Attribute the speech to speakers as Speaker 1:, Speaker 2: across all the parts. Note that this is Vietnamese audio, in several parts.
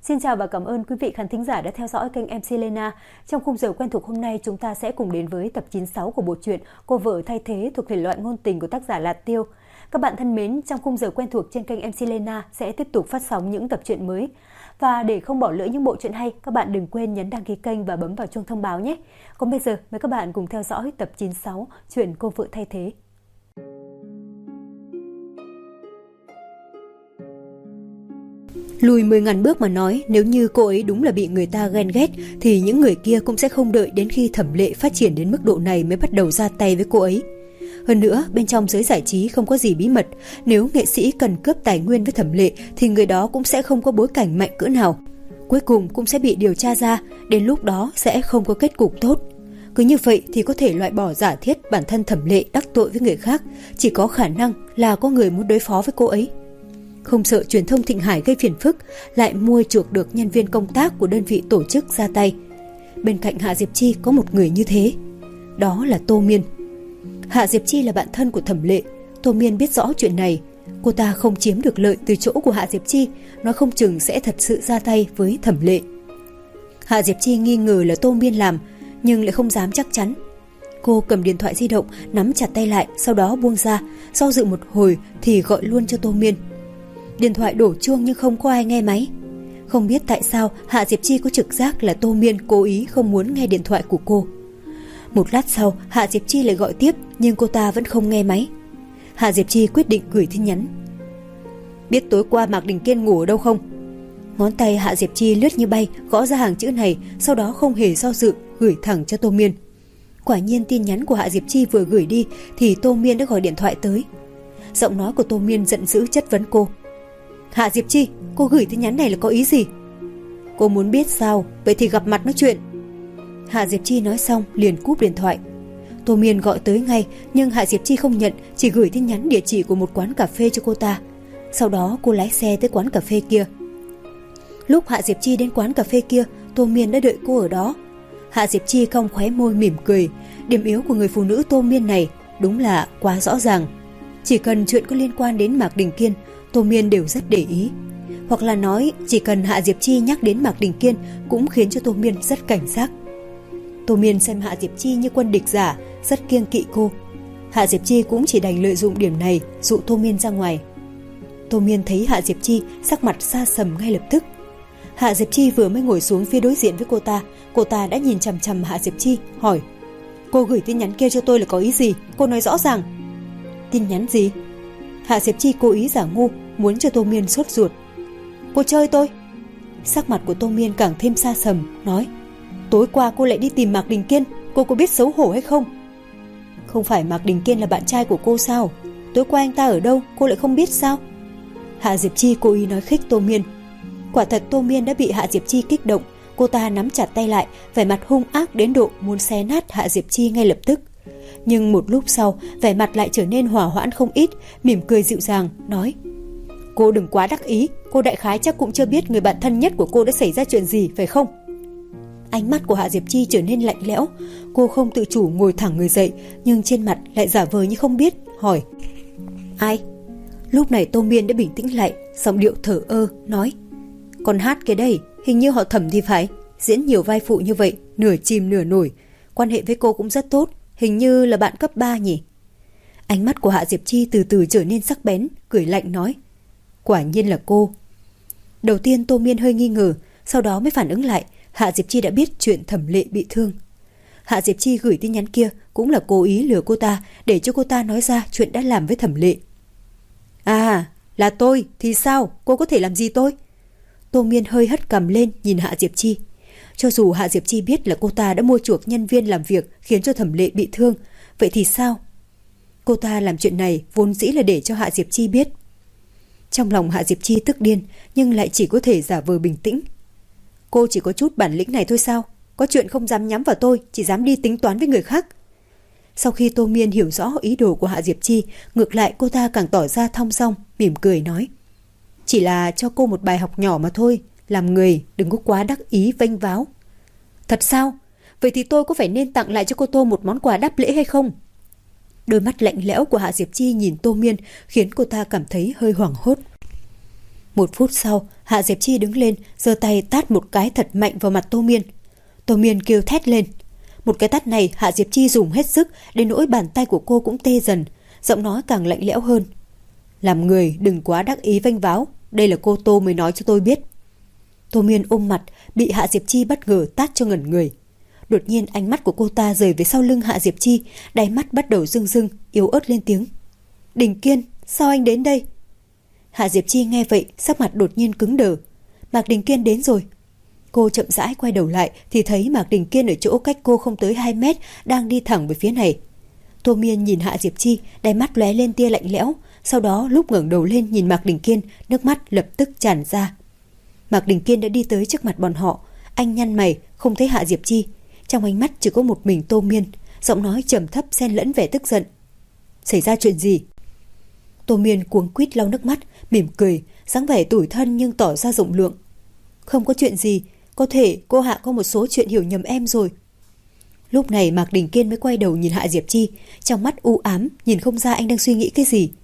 Speaker 1: Xin chào và cảm ơn quý vị khán thính giả đã theo dõi kênh MC Lena. Trong khung giờ quen thuộc hôm nay, chúng ta sẽ cùng đến với tập 96 của bộ truyện Cô vợ thay thế thuộc thể loại ngôn tình của tác giả Lạt Tiêu. Các bạn thân mến, trong khung giờ quen thuộc trên kênh MC Lena sẽ tiếp tục phát sóng những tập truyện mới. Và để không bỏ lỡ những bộ truyện hay, các bạn đừng quên nhấn đăng ký kênh và bấm vào chuông thông báo nhé. Còn bây giờ, mời các bạn cùng theo dõi tập 96 truyện Cô vợ thay thế. Lùi 10.000 bước mà nói, nếu như cô ấy đúng là bị người ta ghen ghét thì những người kia cũng sẽ không đợi đến khi Thẩm Lệ phát triển đến mức độ này mới bắt đầu ra tay với cô ấy. Hơn nữa, bên trong giới giải trí không có gì bí mật, nếu nghệ sĩ cần cướp tài nguyên với Thẩm Lệ thì người đó cũng sẽ không có bối cảnh mạnh cỡ nào. Cuối cùng cũng sẽ bị điều tra ra, đến lúc đó sẽ không có kết cục tốt. Cứ như vậy thì có thể loại bỏ giả thiết bản thân Thẩm Lệ đắc tội với người khác, chỉ có khả năng là có người muốn đối phó với cô ấy. Không sợ truyền thông Thịnh Hải gây phiền phức, lại mua chuộc được nhân viên công tác của đơn vị tổ chức ra tay. Bên cạnh Hạ Diệp Chi có một người như thế, đó là Tô Miên. Hạ Diệp Chi là bạn thân của Thẩm Lệ, Tô Miên biết rõ chuyện này. Cô ta không chiếm được lợi từ chỗ của Hạ Diệp Chi, nó không chừng sẽ thật sự ra tay với Thẩm Lệ. Hạ Diệp Chi nghi ngờ là Tô Miên làm, nhưng lại không dám chắc chắn. Cô cầm điện thoại di động, nắm chặt tay lại, sau đó buông ra, do dự một hồi thì gọi luôn cho Tô Miên. Điện thoại đổ chuông nhưng không có ai nghe máy. Không biết tại sao Hạ Diệp Chi có trực giác là Tô Miên cố ý không muốn nghe điện thoại của cô. Một lát sau, Hạ Diệp Chi lại gọi tiếp, nhưng cô ta vẫn không nghe máy. Hạ Diệp Chi quyết định gửi tin nhắn. Biết tối qua Mạc Đình Kiên ngủ ở đâu không? Ngón tay Hạ Diệp Chi lướt như bay, gõ ra hàng chữ này, sau đó không hề do dự, gửi thẳng cho Tô Miên. Quả nhiên tin nhắn của Hạ Diệp Chi vừa gửi đi thì Tô Miên đã gọi điện thoại tới. Giọng nói của Tô Miên giận dữ chất vấn cô. Hạ Diệp Chi, cô gửi tin nhắn này là có ý gì? Cô muốn biết sao? Vậy thì gặp mặt nói chuyện. Hạ Diệp Chi nói xong liền cúp điện thoại. Tô Miên gọi tới ngay, nhưng Hạ Diệp Chi không nhận, chỉ gửi tin nhắn địa chỉ của một quán cà phê cho cô ta. Sau đó cô lái xe tới quán cà phê kia. Lúc Hạ Diệp Chi đến quán cà phê kia, Tô Miên đã đợi cô ở đó. Hạ Diệp Chi cong khóe môi mỉm cười. Điểm yếu của người phụ nữ Tô Miên này đúng là quá rõ ràng. Chỉ cần chuyện có liên quan đến Mạc Đình Kiên, Tô Miên đều rất để ý. Hoặc là nói, chỉ cần Hạ Diệp Chi nhắc đến Mạc Đình Kiên cũng khiến cho Tô Miên rất cảnh giác. Tô Miên xem Hạ Diệp Chi như quân địch giả, rất kiêng kỵ cô. Hạ Diệp Chi cũng chỉ đành lợi dụng điểm này dụ Tô Miên ra ngoài. Tô Miên thấy Hạ Diệp Chi sắc mặt xa sầm ngay lập tức. Hạ Diệp Chi vừa mới ngồi xuống phía đối diện với cô ta đã nhìn chằm chằm Hạ Diệp Chi, hỏi: Cô gửi tin nhắn kia cho tôi là có ý gì? Cô nói rõ ràng. Tin nhắn gì? Hạ Diệp Chi cố ý giả ngu, muốn cho Tô Miên sốt ruột. Cô chơi tôi. Sắc mặt của Tô Miên càng thêm xa sầm, nói: Tối qua cô lại đi tìm Mạc Đình Kiên, cô có biết xấu hổ hay không? Không phải Mạc Đình Kiên là bạn trai của cô sao? Tối qua anh ta ở đâu, cô lại không biết sao? Hạ Diệp Chi cố ý nói khích Tô Miên. Quả thật Tô Miên đã bị Hạ Diệp Chi kích động, cô ta nắm chặt tay lại, vẻ mặt hung ác đến độ muốn xé nát Hạ Diệp Chi ngay lập tức. Nhưng một lúc sau, vẻ mặt lại trở nên hòa hoãn không ít, mỉm cười dịu dàng, nói: Cô đừng quá đắc ý, cô đại khái chắc cũng chưa biết người bạn thân nhất của cô đã xảy ra chuyện gì, phải không? Ánh mắt của Hạ Diệp Chi trở nên lạnh lẽo, cô không tự chủ ngồi thẳng người dậy, nhưng trên mặt lại giả vờ như không biết, hỏi: Ai? Lúc này Tô Miên đã bình tĩnh lại, giọng điệu thờ ơ, nói: Con hát kia đây, hình như họ Thẩm thì phải, diễn nhiều vai phụ như vậy, nửa chìm nửa nổi, quan hệ với cô cũng rất tốt, hình như là bạn cấp 3 nhỉ? Ánh mắt của Hạ Diệp Chi từ từ trở nên sắc bén, cười lạnh nói: Quả nhiên là cô. Đầu tiên Tô Miên hơi nghi ngờ, sau đó mới phản ứng lại, Hạ Diệp Chi đã biết chuyện Thẩm Lệ bị thương. Hạ Diệp Chi gửi tin nhắn kia cũng là cố ý lừa cô ta, để cho cô ta nói ra chuyện đã làm với Thẩm Lệ. À, là tôi, thì sao? Cô có thể làm gì tôi? Tô Miên hơi hất cằm lên nhìn Hạ Diệp Chi. Cho dù Hạ Diệp Chi biết là cô ta đã mua chuộc nhân viên làm việc khiến cho Thẩm Lệ bị thương, vậy thì sao? Cô ta làm chuyện này vốn dĩ là để cho Hạ Diệp Chi biết. Trong lòng Hạ Diệp Chi tức điên, nhưng lại chỉ có thể giả vờ bình tĩnh. Cô chỉ có chút bản lĩnh này thôi sao? Có chuyện không dám nhắm vào tôi, chỉ dám đi tính toán với người khác. Sau khi Tô Miên hiểu rõ ý đồ của Hạ Diệp Chi, ngược lại cô ta càng tỏ ra thong dong, mỉm cười nói: Chỉ là cho cô một bài học nhỏ mà thôi, làm người đừng có quá đắc ý vênh váo. Thật sao? Vậy thì tôi có phải nên tặng lại cho cô Tô một món quà đáp lễ hay không? Đôi mắt lạnh lẽo của Hạ Diệp Chi nhìn Tô Miên khiến cô ta cảm thấy hơi hoảng hốt. Một phút sau, Hạ Diệp Chi đứng lên, giơ tay tát một cái thật mạnh vào mặt Tô Miên. Tô Miên kêu thét lên. Một cái tát này Hạ Diệp Chi dùng hết sức, đến nỗi bàn tay của cô cũng tê dần, giọng nói càng lạnh lẽo hơn. Làm người đừng quá đắc ý vênh váo, đây là cô Tô mới nói cho tôi biết. Tô Miên ôm mặt, bị Hạ Diệp Chi bất ngờ tát cho ngẩn người. Đột nhiên ánh mắt của cô ta rời về sau lưng Hạ Diệp Chi, đáy mắt bắt đầu rưng rưng, yếu ớt lên tiếng. Đình Kiên, sao anh đến đây? Hạ Diệp Chi nghe vậy, sắc mặt đột nhiên cứng đờ. Mạc Đình Kiên đến rồi. Cô chậm rãi quay đầu lại thì thấy Mạc Đình Kiên ở chỗ cách cô không tới 2 mét đang đi thẳng về phía này. Tô Miên nhìn Hạ Diệp Chi, đáy mắt lóe lên tia lạnh lẽo, sau đó lúc ngẩng đầu lên nhìn Mạc Đình Kiên, nước mắt lập tức tràn ra. Mạc Đình Kiên đã đi tới trước mặt bọn họ, anh nhăn mày, không thấy Hạ Diệp Chi, trong ánh mắt chỉ có một mình Tô Miên, giọng nói trầm thấp xen lẫn vẻ tức giận. Xảy ra chuyện gì? Tô Miên cuống quýt lau nước mắt, mỉm cười, dáng vẻ tủi thân nhưng tỏ ra rộng lượng. Không có chuyện gì, có thể cô Hạ có một số chuyện hiểu nhầm em rồi. Lúc này Mạc Đình Kiên mới quay đầu nhìn Hạ Diệp Chi, trong mắt u ám, nhìn không ra anh đang suy nghĩ cái gì.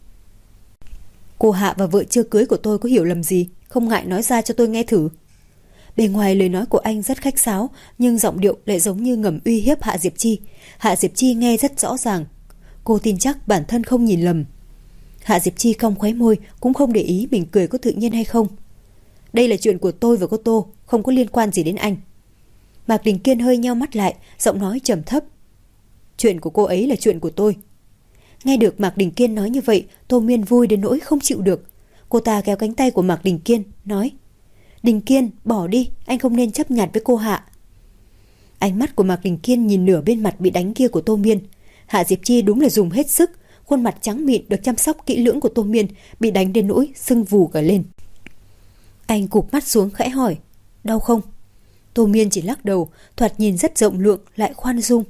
Speaker 1: Cô Hạ và vợ chưa cưới của tôi có hiểu lầm gì, không ngại nói ra cho tôi nghe thử. Bề ngoài lời nói của anh rất khách sáo, nhưng giọng điệu lại giống như ngầm uy hiếp Hạ Diệp Chi. Hạ Diệp Chi nghe rất rõ ràng. Cô tin chắc bản thân không nhìn lầm. Hạ Diệp Chi cong khóe môi, cũng không để ý mình cười có tự nhiên hay không. Đây là chuyện của tôi và cô Tô, không có liên quan gì đến anh. Mạc Đình Kiên hơi nheo mắt lại, giọng nói trầm thấp. Chuyện của cô ấy là chuyện của tôi. Nghe được Mạc Đình Kiên nói như vậy, Tô Miên vui đến nỗi không chịu được. Cô ta kéo cánh tay của Mạc Đình Kiên, nói. Đình Kiên, bỏ đi, anh không nên chấp nhặt với cô Hạ. Ánh mắt của Mạc Đình Kiên nhìn nửa bên mặt bị đánh kia của Tô Miên. Hạ Diệp Chi đúng là dùng hết sức, khuôn mặt trắng mịn được chăm sóc kỹ lưỡng của Tô Miên bị đánh đến nỗi sưng vù cả lên. Anh cụp mắt xuống khẽ hỏi, đau không? Tô Miên chỉ lắc đầu, thoạt nhìn rất rộng lượng lại khoan dung.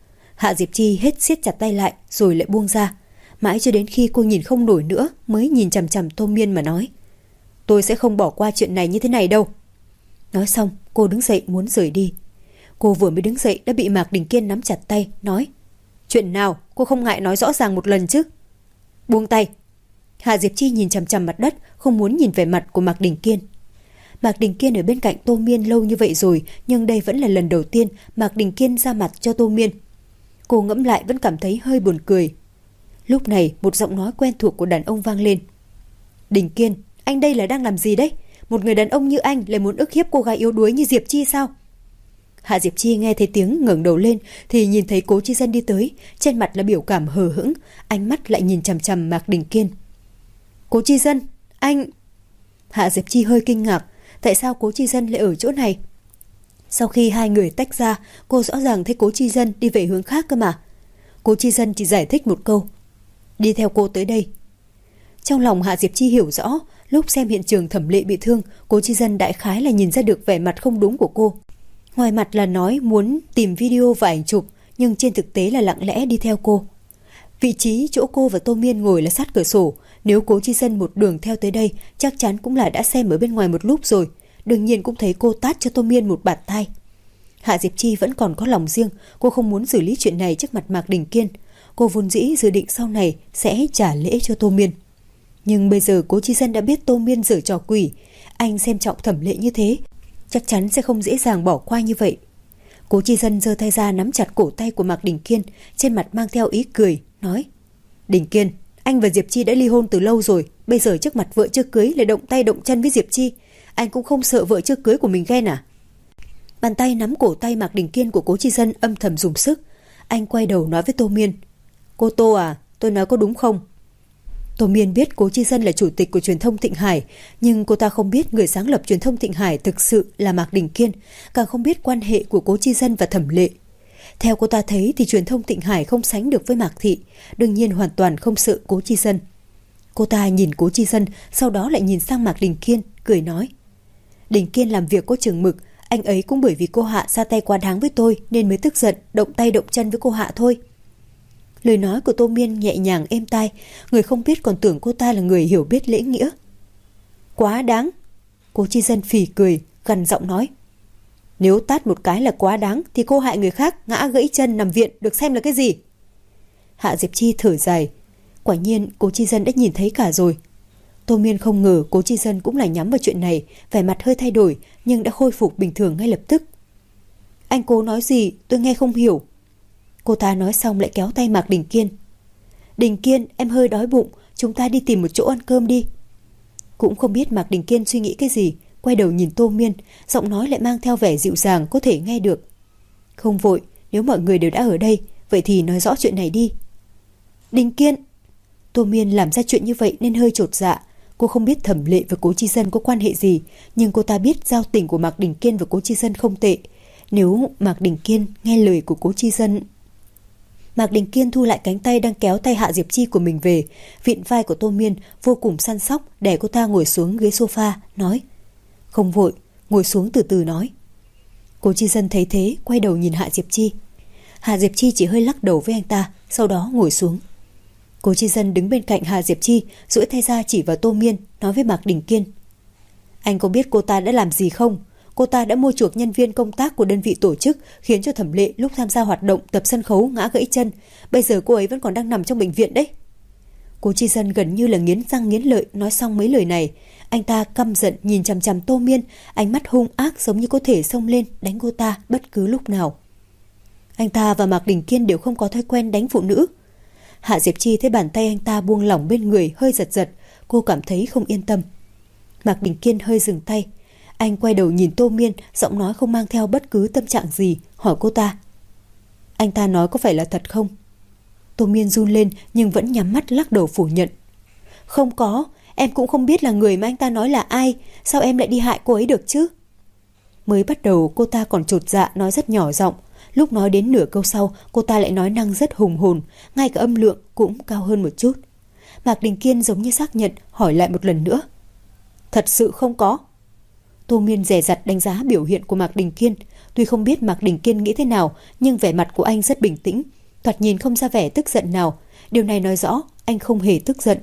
Speaker 1: Hạ Diệp Chi hết siết chặt tay lại rồi lại buông ra, mãi cho đến khi cô nhìn không nổi nữa mới nhìn chằm chằm Tô Miên mà nói. Tôi sẽ không bỏ qua chuyện này như thế này đâu. Nói xong cô đứng dậy muốn rời đi. Cô vừa mới đứng dậy đã bị Mạc Đình Kiên nắm chặt tay, nói. Chuyện nào cô không ngại nói rõ ràng một lần chứ? Buông tay. Hạ Diệp Chi nhìn chằm chằm mặt đất, không muốn nhìn về mặt của Mạc Đình Kiên. Mạc Đình Kiên ở bên cạnh Tô Miên lâu như vậy rồi, nhưng đây vẫn là lần đầu tiên Mạc Đình Kiên ra mặt cho Tô Miên. Cô ngẫm lại vẫn cảm thấy hơi buồn cười. Lúc này một giọng nói quen thuộc của đàn ông vang lên. Đình Kiên, anh đây là đang làm gì đấy? Một người đàn ông như anh lại muốn ức hiếp cô gái yếu đuối như Diệp Chi sao? Hạ Diệp Chi nghe thấy tiếng ngẩng đầu lên thì nhìn thấy Cố Chi Dân đi tới, trên mặt là biểu cảm hờ hững, ánh mắt lại nhìn chằm chằm Mạc Đình Kiên. Cố Chi Dân, anh... Hạ Diệp Chi hơi kinh ngạc, tại sao Cố Chi Dân lại ở chỗ này? Sau khi hai người tách ra, cô rõ ràng thấy Cố Chi Dân đi về hướng khác cơ mà. Cố Chi Dân chỉ giải thích một câu. Đi theo cô tới đây. Trong lòng Hạ Diệp Chi hiểu rõ, lúc xem hiện trường Thẩm Lệ bị thương, Cố Chi Dân đại khái là nhìn ra được vẻ mặt không đúng của cô. Ngoài mặt là nói muốn tìm video và ảnh chụp, nhưng trên thực tế là lặng lẽ đi theo cô. Vị trí chỗ cô và Tô Miên ngồi là sát cửa sổ, nếu Cố Chi Dân một đường theo tới đây, chắc chắn cũng là đã xem ở bên ngoài một lúc rồi, đương nhiên cũng thấy cô tát cho Tô Miên một bạt tai. Hạ Diệp Chi vẫn còn có lòng riêng, cô không muốn xử lý chuyện này trước mặt Mạc Đình Kiên. Cô vốn dĩ dự định sau này sẽ trả lễ cho Tô Miên. Nhưng bây giờ Cố Chi Dân đã biết Tô Miên giở trò quỷ, anh xem trọng Thẩm Lệ như thế, chắc chắn sẽ không dễ dàng bỏ qua như vậy. Cố Chi Dân giơ tay ra nắm chặt cổ tay của Mạc Đình Kiên, trên mặt mang theo ý cười, nói. Đình Kiên, anh và Diệp Chi đã ly hôn từ lâu rồi, bây giờ trước mặt vợ chưa cưới lại động tay động chân với Diệp Chi, anh cũng không sợ vợ chưa cưới của mình ghen à? Bàn tay nắm cổ tay Mạc Đình Kiên của Cố Chi Dân âm thầm dùng sức. Anh quay đầu nói với Tô Miên. Cô Tô à, tôi nói có đúng không? Tô Miên biết Cố Chi Dân là chủ tịch của truyền thông Thịnh Hải, nhưng cô ta không biết người sáng lập truyền thông Thịnh Hải thực sự là Mạc Đình Kiên, càng không biết quan hệ của Cố Chi Dân và Thẩm Lệ. Theo cô ta thấy thì truyền thông Thịnh Hải không sánh được với Mạc Thị, đương nhiên hoàn toàn không sợ Cố Chi Dân. Cô ta nhìn Cố Chi Dân, sau đó lại nhìn sang Mạc Đình Kiên, cười nói. Đình Kiên làm việc có chừng mực, anh ấy cũng bởi vì cô Hạ ra tay quá đáng với tôi nên mới tức giận, động tay động chân với cô Hạ thôi. Lời nói của Tô Miên nhẹ nhàng êm tai, người không biết còn tưởng cô ta là người hiểu biết lễ nghĩa. Quá đáng. Cố Chi Dân phì cười, gằn giọng nói. Nếu tát một cái là quá đáng thì cô hại người khác ngã gãy chân nằm viện được xem là cái gì? Hạ Diệp Chi thở dài. Quả nhiên Cố Chi Dân đã nhìn thấy cả rồi. Tô Miên không ngờ Cố Chi Dân cũng lại nhắm vào chuyện này, vẻ mặt hơi thay đổi nhưng đã khôi phục bình thường ngay lập tức. Anh Cố nói gì tôi nghe không hiểu. Cô ta nói xong lại kéo tay Mạc Đình Kiên. Đình Kiên, em hơi đói bụng, chúng ta đi tìm một chỗ ăn cơm đi. Cũng không biết Mạc Đình Kiên suy nghĩ cái gì, quay đầu nhìn Tô Miên, giọng nói lại mang theo vẻ dịu dàng có thể nghe được. Không vội, nếu mọi người đều đã ở đây, vậy thì nói rõ chuyện này đi. Đình Kiên. Tô Miên làm ra chuyện như vậy nên hơi chột dạ. Cô không biết Thẩm Lệ và Cố Chi Dân có quan hệ gì, nhưng cô ta biết giao tình của Mạc Đình Kiên và Cố Chi Dân không tệ. Nếu Mạc Đình Kiên nghe lời của Cố Chi Dân... Mạc Đình Kiên thu lại cánh tay đang kéo tay Hạ Diệp Chi của mình về, vịn vai của Tô Miên vô cùng săn sóc để cô ta ngồi xuống ghế sofa, nói: Không vội, ngồi xuống từ từ nói. Cố Chi Dân thấy thế, quay đầu nhìn Hạ Diệp Chi. Hạ Diệp Chi chỉ hơi lắc đầu với anh ta, sau đó ngồi xuống. Cố Chi Dân đứng bên cạnh Hạ Diệp Chi, duỗi tay ra chỉ vào Tô Miên, nói với Mạc Đình Kiên: Anh có biết cô ta đã làm gì không? Cô ta đã mua chuộc nhân viên công tác của đơn vị tổ chức, khiến cho Thẩm Lệ lúc tham gia hoạt động tập sân khấu ngã gãy chân. Bây giờ cô ấy vẫn còn đang nằm trong bệnh viện đấy. Cố Chi Dân gần như là nghiến răng nghiến lợi nói xong mấy lời này. Anh ta căm giận nhìn chằm chằm Tô Miên, ánh mắt hung ác giống như có thể xông lên đánh cô ta bất cứ lúc nào. Anh ta và Mạc Đình Kiên đều không có thói quen đánh phụ nữ. Hạ Diệp Chi thấy bàn tay anh ta buông lỏng bên người hơi giật giật, cô cảm thấy không yên tâm. Mạc Đình Kiên hơi dừng tay. Anh quay đầu nhìn Tô Miên, giọng nói không mang theo bất cứ tâm trạng gì, hỏi cô ta: Anh ta nói có phải là thật không? Tô Miên run lên nhưng vẫn nhắm mắt lắc đầu phủ nhận. Không có, em cũng không biết là người mà anh ta nói là ai, sao em lại đi hại cô ấy được chứ? Mới bắt đầu cô ta còn chột dạ nói rất nhỏ giọng, lúc nói đến nửa câu sau cô ta lại nói năng rất hùng hồn, ngay cả âm lượng cũng cao hơn một chút. Mạc Đình Kiên giống như xác nhận, hỏi lại một lần nữa: Thật sự không có? Tô Miên dè dặt đánh giá biểu hiện của Mạc Đình Kiên. Tuy không biết Mạc Đình Kiên nghĩ thế nào, nhưng vẻ mặt của anh rất bình tĩnh, thoạt nhìn không ra vẻ tức giận nào. Điều này nói rõ anh không hề tức giận.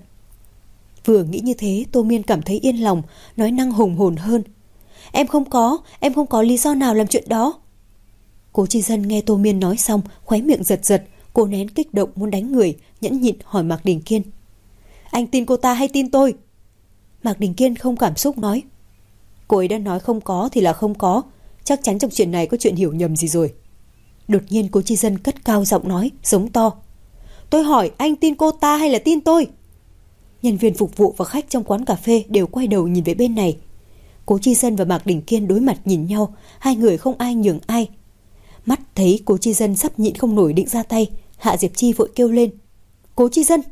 Speaker 1: Vừa nghĩ như thế, Tô Miên cảm thấy yên lòng, nói năng hùng hồn hơn: Em không có lý do nào làm chuyện đó. Cố Chi Dân nghe Tô Miên nói xong, khóe miệng giật giật, cô nén kích động muốn đánh người, nhẫn nhịn hỏi Mạc Đình Kiên: Anh tin cô ta hay tin tôi? Mạc Đình Kiên không cảm xúc nói: Cô ấy đã nói không có thì là không có, chắc chắn trong chuyện này có chuyện hiểu nhầm gì rồi. Đột nhiên Cố Chi Dân cất cao giọng nói, giống to: Tôi hỏi anh tin cô ta hay là tin tôi? Nhân viên phục vụ và khách trong quán cà phê đều quay đầu nhìn về bên này. Cố Chi Dân và Mạc Đình Kiên đối mặt nhìn nhau, hai người không ai nhường ai. Mắt thấy Cố Chi Dân sắp nhịn không nổi định ra tay, Hạ Diệp Chi vội kêu lên: Cố Chi Dân!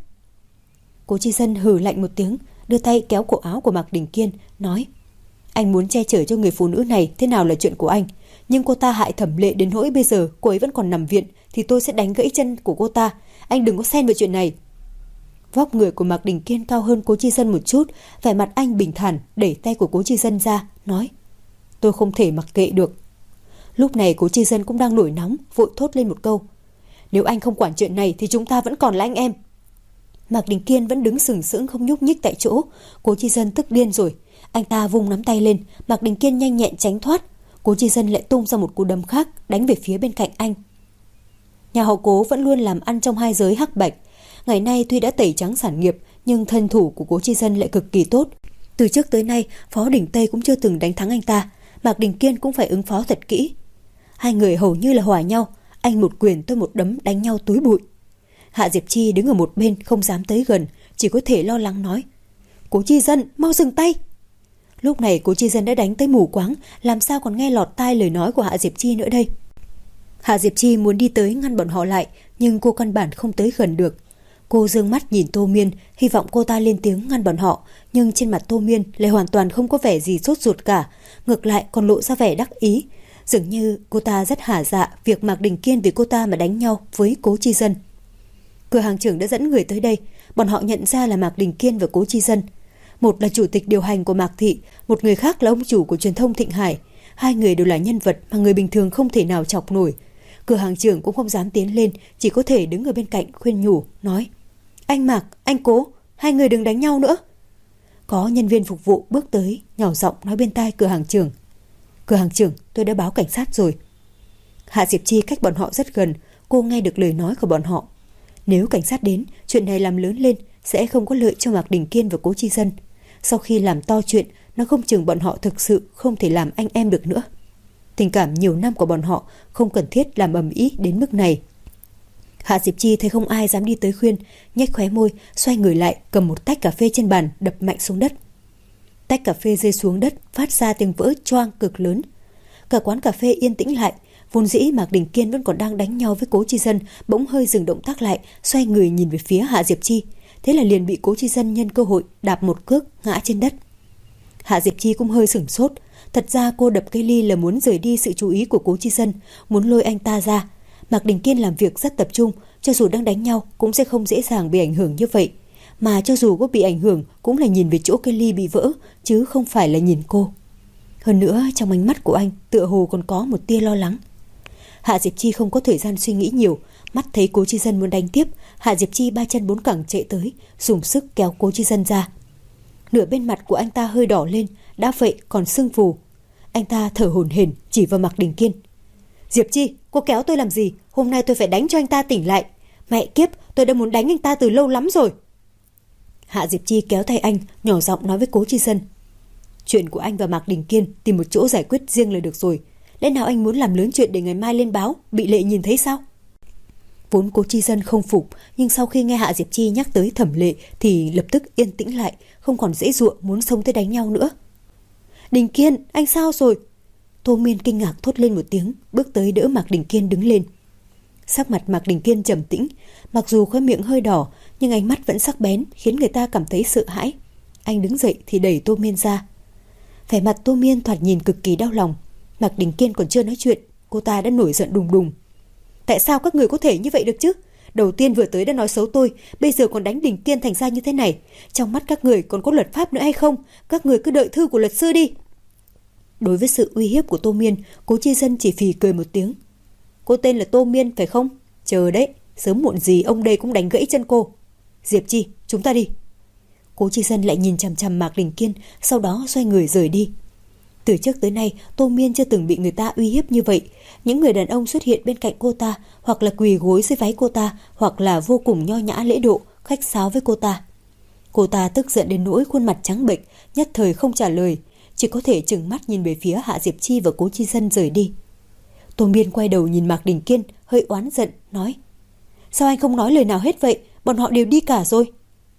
Speaker 1: Cố Chi Dân hừ lạnh một tiếng, đưa tay kéo cổ áo của Mạc Đình Kiên, nói: Anh muốn che chở cho người phụ nữ này thế nào là chuyện của anh, nhưng cô ta hại Thẩm Lệ đến nỗi bây giờ cô ấy vẫn còn nằm viện thì tôi sẽ đánh gãy chân của cô ta. Anh đừng có xen vào chuyện này. Vóc người của Mạc Đình Kiên cao hơn Cố Chi Dân một chút, vẻ mặt anh bình thản đẩy tay của Cố Chi Dân ra, nói: Tôi không thể mặc kệ được. Lúc này Cố Chi Dân cũng đang nổi nóng, vội thốt lên một câu: Nếu anh không quản chuyện này thì chúng ta vẫn còn là anh em. Mạc Đình Kiên vẫn đứng sừng sững không nhúc nhích tại chỗ. Cố Chi Dân tức điên rồi. Anh ta vung nắm tay lên, Mạc Đình Kiên nhanh nhẹn tránh thoát. Cố Chi Dân lại tung ra một cú đấm khác, đánh về phía bên cạnh anh. Nhà họ Cố vẫn luôn làm ăn trong hai giới hắc bạch. Ngày nay tuy đã tẩy trắng sản nghiệp, nhưng thân thủ của Cố Chi Dân lại cực kỳ tốt. Từ trước tới nay, Phó Đình Tây cũng chưa từng đánh thắng anh ta. Mạc Đình Kiên cũng phải ứng phó thật kỹ. Hai người hầu như là hòa nhau, anh một quyền tôi một đấm đánh nhau túi bụi. Hạ Diệp Chi đứng ở một bên không dám tới gần, chỉ có thể lo lắng nói: Cố Chi Dân, mau dừng tay. Lúc này Cố Chi Dân đã đánh tới mù quáng, làm sao còn nghe lọt tai lời nói của Hạ Diệp Chi nữa đây. Hạ Diệp Chi muốn đi tới ngăn bọn họ lại, nhưng cô căn bản không tới gần được. Cô dương mắt nhìn Tô Miên, hy vọng cô ta lên tiếng ngăn bọn họ, nhưng trên mặt Tô Miên lại hoàn toàn không có vẻ gì sốt ruột cả, ngược lại còn lộ ra vẻ đắc ý, dường như cô ta rất hả dạ việc Mạc Đình Kiên vì cô ta mà đánh nhau với Cố Chi Dân. Cửa hàng trưởng đã dẫn người tới đây, bọn họ nhận ra là Mạc Đình Kiên và Cố Chi Dân. Một là chủ tịch điều hành của Mạc Thị, một người khác là ông chủ của truyền thông Thịnh Hải. Hai người đều là nhân vật mà người bình thường không thể nào chọc nổi. Cửa hàng trưởng cũng không dám tiến lên, chỉ có thể đứng ở bên cạnh khuyên nhủ, nói: Anh Mạc, anh Cố, hai người đừng đánh nhau nữa. Có nhân viên phục vụ bước tới, nhỏ giọng nói bên tai cửa hàng trưởng: Cửa hàng trưởng, tôi đã báo cảnh sát rồi. Hạ Diệp Chi cách bọn họ rất gần, cô nghe được lời nói của bọn họ. Nếu cảnh sát đến, chuyện này làm lớn lên sẽ không có lợi cho Mạc Đình Kiên và Cố Chi Dân. sau khi làm to chuyện, nó không chừng bọn họ thực sự không thể làm anh em được nữa. Tình cảm nhiều năm của bọn họ không cần thiết làm ầm ĩ đến mức này. Hạ Diệp Chi thấy không ai dám đi tới khuyên, nhếch khóe môi, xoay người lại, cầm một tách cà phê trên bàn đập mạnh xuống đất. Tách cà phê rơi xuống đất, phát ra tiếng vỡ choang cực lớn. Cả quán cà phê yên tĩnh lại. Vốn dĩ Mạc Đình Kiên vẫn còn đang đánh nhau với Cố Chi Dân, bỗng hơi dừng động tác lại, xoay người nhìn về phía Hạ Diệp Chi. Thế là liền bị Cố Chi Dân nhân cơ hội đạp một cước ngã trên đất. Hạ Diệp Chi cũng hơi sửng sốt. Thật ra cô đập cây ly là muốn rời đi sự chú ý của Cố Chi Dân, muốn lôi anh ta ra. Mạc Đình Kiên làm việc rất tập trung, cho dù đang đánh nhau cũng sẽ không dễ dàng bị ảnh hưởng như vậy. Mà cho dù có bị ảnh hưởng cũng là nhìn về chỗ cây ly bị vỡ, chứ không phải là nhìn cô. Hơn nữa trong ánh mắt của anh tựa hồ còn có một tia lo lắng. Hạ Diệp Chi không có thời gian suy nghĩ nhiều, mắt thấy Cố Chi Dân muốn đánh tiếp, Hạ Diệp Chi ba chân bốn cẳng chạy tới, dùng sức kéo Cố Chi Dân ra. Nửa bên mặt của anh ta hơi đỏ lên, đã vậy còn sưng phù. Anh ta thở hổn hển chỉ vào Mạc Đình Kiên. Diệp Chi, cô kéo tôi làm gì? Hôm nay tôi phải đánh cho anh ta tỉnh lại. Mẹ kiếp, tôi đã muốn đánh anh ta từ lâu lắm rồi. Hạ Diệp Chi kéo tay anh, nhỏ giọng nói với Cố Chi Dân. Chuyện của anh và Mạc Đình Kiên tìm một chỗ giải quyết riêng là được rồi. Lẽ nào anh muốn làm lớn chuyện để ngày mai lên báo, bị Lệ nhìn thấy sao? Vốn Cố Chi Dân không phục, nhưng sau khi nghe Hạ Diệp Chi nhắc tới Thẩm Lệ thì lập tức yên tĩnh lại, không còn dễ dụa muốn xông tới đánh nhau nữa. Đình Kiên, anh sao rồi? Tô Miên kinh ngạc thốt lên một tiếng, bước tới đỡ Mạc Đình Kiên đứng lên. Sắc mặt Mạc Đình Kiên trầm tĩnh, mặc dù khóe miệng hơi đỏ, nhưng ánh mắt vẫn sắc bén, khiến người ta cảm thấy sợ hãi. Anh đứng dậy thì đẩy Tô Miên ra. Vẻ mặt Tô Miên thoạt nhìn cực kỳ đau lòng. Mạc Đình Kiên còn chưa nói chuyện, cô ta đã nổi giận đùng đùng. Tại sao các người có thể như vậy được chứ? Đầu tiên vừa tới đã nói xấu tôi, bây giờ còn đánh Đình Kiên thành ra như thế này. Trong mắt các người còn có luật pháp nữa hay không? Các người cứ đợi thư của luật sư đi. Đối với sự uy hiếp của Tô Miên, Cố Chi Dân chỉ phì cười một tiếng. Cô tên là Tô Miên phải không? Chờ đấy, sớm muộn gì ông đây cũng đánh gãy chân cô. Diệp Chi, chúng ta đi. Cố Chi Dân lại nhìn chằm chằm Mạc Đình Kiên, sau đó xoay người rời đi. Từ trước tới nay, Tô Miên chưa từng bị người ta uy hiếp như vậy. Những người đàn ông xuất hiện bên cạnh cô ta, hoặc là quỳ gối dưới váy cô ta, hoặc là vô cùng nho nhã lễ độ, khách sáo với cô ta. Cô ta tức giận đến nỗi khuôn mặt trắng bệch, nhất thời không trả lời, chỉ có thể trừng mắt nhìn về phía Hạ Diệp Chi và Cố Chi Dân rời đi. Tô Miên quay đầu nhìn Mạc Đình Kiên, hơi oán giận, nói: Sao anh không nói lời nào hết vậy? Bọn họ đều đi cả rồi.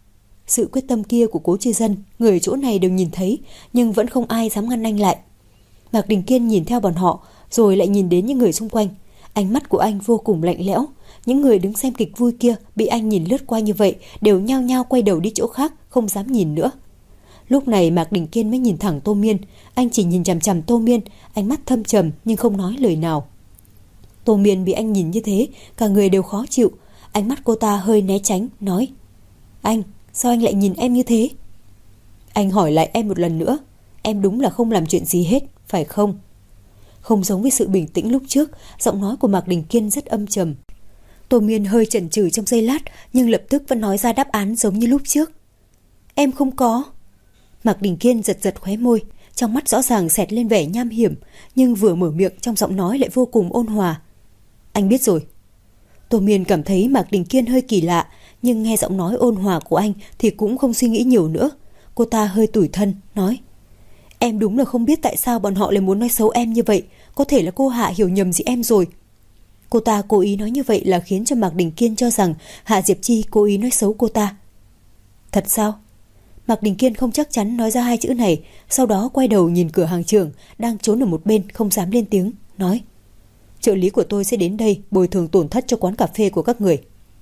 Speaker 1: Sự quyết tâm kia của Cố Chi Dân, người ở chỗ này đều nhìn thấy, nhưng vẫn không ai dám ngăn anh lại. Mạc Đình Kiên nhìn theo bọn họ, rồi lại nhìn đến những người xung quanh. Ánh mắt của anh vô cùng lạnh lẽo. Những người đứng xem kịch vui kia bị anh nhìn lướt qua như vậy, đều nhao nhao quay đầu đi chỗ khác, không dám nhìn nữa. Lúc này Mạc Đình Kiên mới nhìn thẳng Tô Miên. Anh chỉ nhìn chằm chằm Tô Miên, ánh mắt thâm trầm nhưng không nói lời nào. Tô Miên bị anh nhìn như thế, cả người đều khó chịu. Ánh mắt cô ta hơi né tránh, nói: Anh, sao anh lại nhìn em như thế? Anh hỏi lại em một lần nữa, em đúng là không làm chuyện gì hết, phải không? Không giống với sự bình tĩnh lúc trước, giọng nói của Mạc Đình Kiên rất âm trầm. Tô Miên hơi chần chừ trong giây lát, nhưng lập tức vẫn nói ra đáp án giống như lúc trước. Em không có. Mạc Đình Kiên giật giật khóe môi, trong mắt rõ ràng xẹt lên vẻ nham hiểm, nhưng vừa mở miệng trong giọng nói lại vô cùng ôn hòa. Anh biết rồi. Tô Miên cảm thấy Mạc Đình Kiên hơi kỳ lạ, nhưng nghe giọng nói ôn hòa của anh thì cũng không suy nghĩ nhiều nữa. Cô ta hơi tủi thân, nói: Em đúng là không biết tại sao bọn họ lại muốn nói xấu em như vậy. Có thể là cô Hạ hiểu nhầm gì em rồi. Cô ta cố ý nói như vậy là khiến cho Mạc Đình Kiên cho rằng Hạ Diệp Chi cố ý nói xấu cô ta. Thật sao? Mạc Đình Kiên không chắc chắn nói ra hai chữ này, sau đó quay đầu nhìn cửa hàng trưởng đang trốn ở một bên không dám lên tiếng, nói: Trợ lý của tôi sẽ đến đây bồi thường tổn thất cho quán cà phê của các người.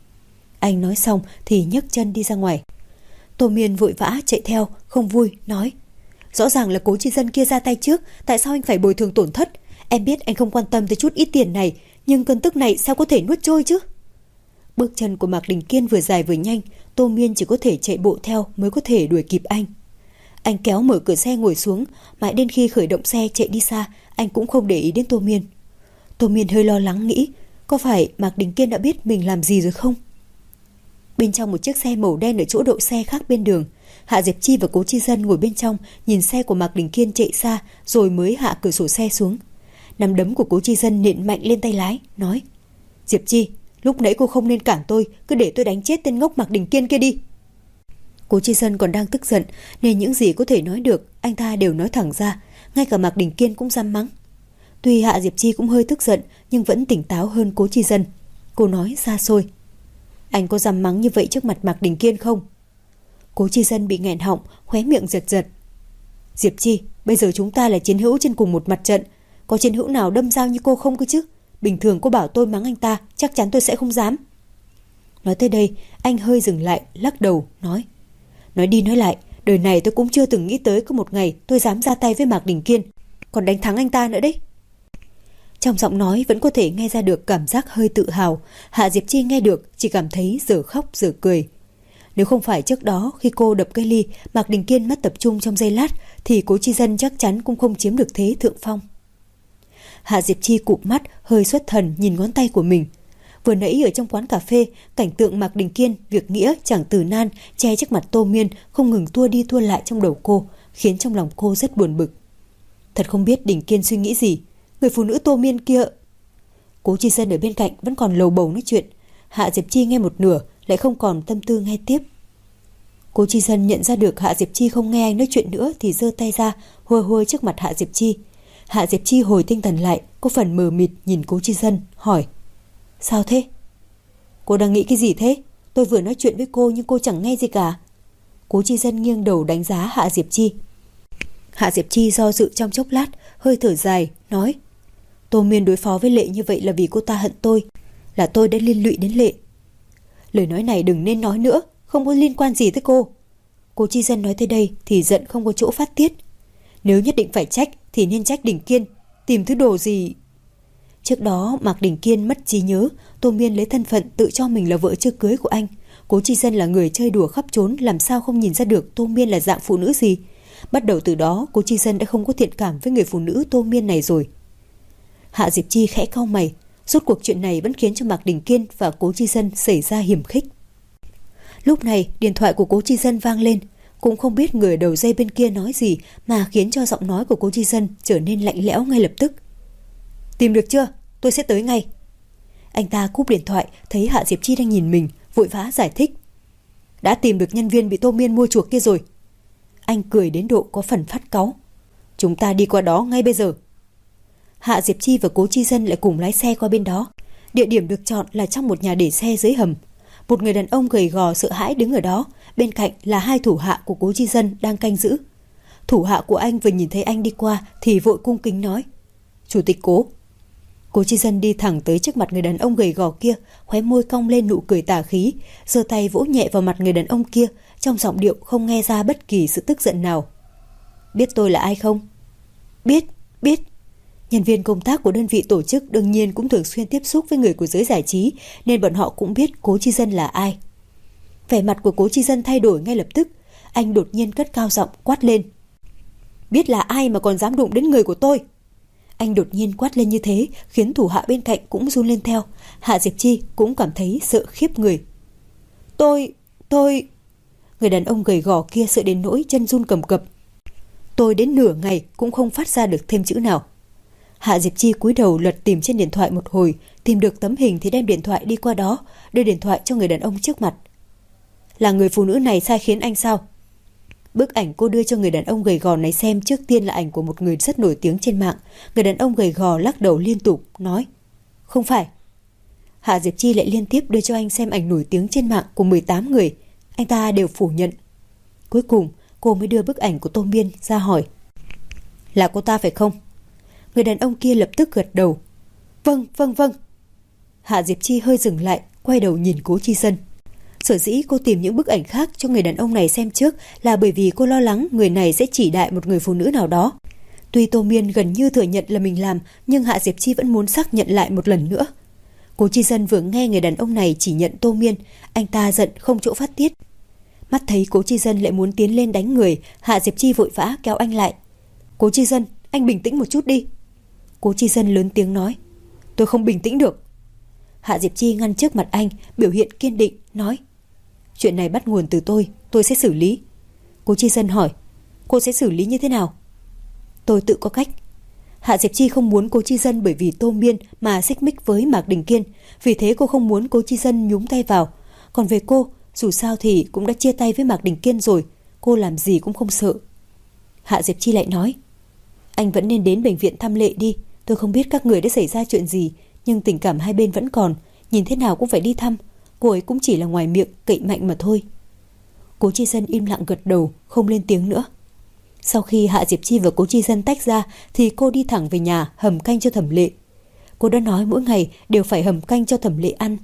Speaker 1: Anh nói xong thì nhấc chân đi ra ngoài. Tô Miên vội vã chạy theo, không vui, nói: Rõ ràng là Cố Chi Dân kia ra tay trước, tại sao anh phải bồi thường tổn thất? Em biết anh không quan tâm tới chút ít tiền này, nhưng cơn tức này sao có thể nuốt trôi chứ? Bước chân của Mạc Đình Kiên vừa dài vừa nhanh, Tô Miên chỉ có thể chạy bộ theo mới có thể đuổi kịp anh. Anh kéo mở cửa xe ngồi xuống, mãi đến khi khởi động xe chạy đi xa, anh cũng không để ý đến Tô Miên. Tô Miên hơi lo lắng nghĩ, có phải Mạc Đình Kiên đã biết mình làm gì rồi không? Bên trong một chiếc xe màu đen ở chỗ đậu xe khác bên đường, Hạ Diệp Chi và Cố Chi Dân ngồi bên trong, nhìn xe của Mạc Đình Kiên chạy xa, rồi mới hạ cửa sổ xe xuống. Nắm đấm của Cố Chi Dân nện mạnh lên tay lái, nói: Diệp Chi, lúc nãy cô không nên cản tôi, cứ để tôi đánh chết tên ngốc Mạc Đình Kiên kia đi. Cố Chi Dân còn đang tức giận nên những gì có thể nói được anh ta đều nói thẳng ra, ngay cả Mạc Đình Kiên cũng dám mắng. Tuy Hạ Diệp Chi cũng hơi tức giận nhưng vẫn tỉnh táo hơn Cố Chi Dân. Cô nói xa xôi: Anh có dám mắng như vậy trước mặt Mạc Đình Kiên không? Cố Chi Dân bị nghẹn họng, khóe miệng giật giật. Diệp Chi, bây giờ chúng ta là chiến hữu trên cùng một mặt trận. Có chiến hữu nào đâm dao như cô không cơ chứ? Bình thường cô bảo tôi mắng anh ta, chắc chắn tôi sẽ không dám. Nói tới đây, anh hơi dừng lại, lắc đầu, nói đi nói lại, đời này tôi cũng chưa từng nghĩ tới có một ngày tôi dám ra tay với Mạc Đình Kiên, còn đánh thắng anh ta nữa đấy. Trong giọng nói vẫn có thể nghe ra được cảm giác hơi tự hào. Hạ Diệp Chi nghe được chỉ cảm thấy dở khóc dở cười. Nếu không phải trước đó khi cô đập cây ly, Mạc Đình Kiên mất tập trung trong giây lát, thì Cố Chi Dân chắc chắn cũng không chiếm được thế thượng phong. Hạ Diệp Chi cụp mắt, hơi xuất thần nhìn ngón tay của mình. Vừa nãy ở trong quán cà phê, cảnh tượng Mạc Đình Kiên việc nghĩa chẳng từ nan che trước mặt Tô Miên không ngừng tua đi tua lại trong đầu cô, khiến trong lòng cô rất buồn bực. Thật không biết Đình Kiên suy nghĩ gì. Người phụ nữ Tô Miên kia... Cố Chi Dân ở bên cạnh vẫn còn lầu bầu nói chuyện. Hạ Diệp Chi nghe một nửa lại không còn tâm tư nghe tiếp. Cố Chi Dân nhận ra được Hạ Diệp Chi không nghe anh nói chuyện nữa thì giơ tay ra hôi hôi trước mặt Hạ Diệp Chi. Hạ Diệp Chi hồi tinh thần lại, có phần mờ mịt nhìn Cố Chi Dân, hỏi: Sao thế? Cô đang nghĩ cái gì thế? Tôi vừa nói chuyện với cô nhưng cô chẳng nghe gì cả. Cố Chi Dân nghiêng đầu đánh giá Hạ Diệp Chi. Hạ Diệp Chi do dự trong chốc lát, hơi thở dài, nói: Tô Miên đối phó với Lệ như vậy là vì cô ta hận tôi, là tôi đã liên lụy đến Lệ. Lời nói này đừng nên nói nữa, không có liên quan gì tới cô. Cố Chi Dân nói tới đây thì giận không có chỗ phát tiết. Nếu nhất định phải trách thì nên trách Đình Kiên, tìm thứ đồ gì. Trước đó Mạc Đình Kiên mất trí nhớ, Tô Miên lấy thân phận tự cho mình là vợ chưa cưới của anh. Cố Chi Dân là người chơi đùa khắp trốn, làm sao không nhìn ra được Tô Miên là dạng phụ nữ gì. Bắt đầu từ đó Cố Chi Dân đã không có thiện cảm với người phụ nữ Tô Miên này rồi. Hạ Diệp Chi khẽ cau mày, rốt cuộc chuyện này vẫn khiến cho Mạc Đình Kiên và Cố Chi Dân xảy ra hiểm khích. Lúc này điện thoại của Cố Chi Dân vang lên, cũng không biết người ở đầu dây bên kia nói gì mà khiến cho giọng nói của Cố Chi Dân trở nên lạnh lẽo ngay lập tức. Tìm được chưa? Tôi sẽ tới ngay. Anh ta cúp điện thoại, thấy Hạ Diệp Chi đang nhìn mình, vội vã giải thích. Đã tìm được nhân viên bị Tô Miên mua chuộc kia rồi. Anh cười đến độ có phần phát cáu. Chúng ta đi qua đó ngay bây giờ. Hạ Diệp Chi và Cố Chi Dân lại cùng lái xe qua bên đó. Địa điểm được chọn là trong một nhà để xe dưới hầm. Một người đàn ông gầy gò sợ hãi đứng ở đó, bên cạnh là hai thủ hạ của Cố Chi Dân đang canh giữ. Thủ hạ của anh vừa nhìn thấy anh đi qua thì vội cung kính nói: Chủ tịch Cố. Cố Chi Dân đi thẳng tới trước mặt người đàn ông gầy gò kia, khóe môi cong lên nụ cười tà khí, giơ tay vỗ nhẹ vào mặt người đàn ông kia, trong giọng điệu không nghe ra bất kỳ sự tức giận nào. Biết tôi là ai không? Biết. Nhân viên công tác của đơn vị tổ chức đương nhiên cũng thường xuyên tiếp xúc với người của giới giải trí, nên bọn họ cũng biết Cố Chi Dân là ai. Vẻ mặt của Cố Chi Dân thay đổi ngay lập tức, anh đột nhiên cất cao giọng quát lên: Biết là ai mà còn dám đụng đến người của tôi? Anh đột nhiên quát lên như thế khiến thủ hạ bên cạnh cũng run lên theo. Hạ Diệp Chi cũng cảm thấy sợ khiếp người. Tôi... Người đàn ông gầy gò kia sợ đến nỗi chân run cầm cập. Tôi đến nửa ngày cũng không phát ra được thêm chữ nào. Hạ Diệp Chi cúi đầu lật tìm trên điện thoại một hồi, tìm được tấm hình thì đem điện thoại đi qua đó, đưa điện thoại cho người đàn ông trước mặt. Là người phụ nữ này sai khiến anh sao? Bức ảnh cô đưa cho người đàn ông gầy gò này xem trước tiên là ảnh của một người rất nổi tiếng trên mạng. Người đàn ông gầy gò lắc đầu liên tục, nói: Không phải. Hạ Diệp Chi lại liên tiếp đưa cho anh xem ảnh nổi tiếng trên mạng của 18 người. Anh ta đều phủ nhận. Cuối cùng cô mới đưa bức ảnh của Tô Miên ra hỏi: Là cô ta phải không? Người đàn ông kia lập tức gật đầu: Vâng. Hạ Diệp Chi hơi dừng lại, quay đầu nhìn Cố Chi Dân. Sở dĩ cô tìm những bức ảnh khác cho người đàn ông này xem trước là bởi vì cô lo lắng người này sẽ chỉ đại một người phụ nữ nào đó. Tuy Tô Miên gần như thừa nhận là mình làm, nhưng Hạ Diệp Chi vẫn muốn xác nhận lại một lần nữa. Cố Chi Dân vừa nghe người đàn ông này chỉ nhận Tô Miên, anh ta giận không chỗ phát tiết. Mắt thấy Cố Chi Dân lại muốn tiến lên đánh người, Hạ Diệp Chi vội vã kéo anh lại. Cố Chi Dân, anh bình tĩnh một chút đi. Cố Chi Dân lớn tiếng nói: Tôi không bình tĩnh được. Hạ Diệp Chi ngăn trước mặt anh, biểu hiện kiên định, nói: Chuyện này bắt nguồn từ tôi sẽ xử lý. Cố Chi Dân hỏi: Cô sẽ xử lý như thế nào? Tôi tự có cách. Hạ Diệp Chi không muốn Cố Chi Dân bởi vì Tô Miên mà xích mích với Mạc Đình Kiên, vì thế cô không muốn Cố Chi Dân nhúng tay vào. Còn về cô, Dù sao thì cũng đã chia tay với Mạc Đình Kiên rồi, cô làm gì cũng không sợ. Hạ Diệp Chi lại nói, anh vẫn nên đến bệnh viện thăm Lệ đi. Tôi không biết các người đã xảy ra chuyện gì, nhưng tình cảm hai bên vẫn còn, nhìn thế nào cũng phải đi thăm. Cô ấy cũng chỉ là ngoài miệng cậy mạnh mà thôi. Cố Chi Dân im lặng gật đầu, không lên tiếng nữa. Sau khi Hạ Diệp Chi và Cố Chi Dân tách ra thì cô đi thẳng về nhà hầm canh cho Thẩm Lệ. Cô đã nói mỗi ngày đều phải hầm canh cho Thẩm Lệ ăn.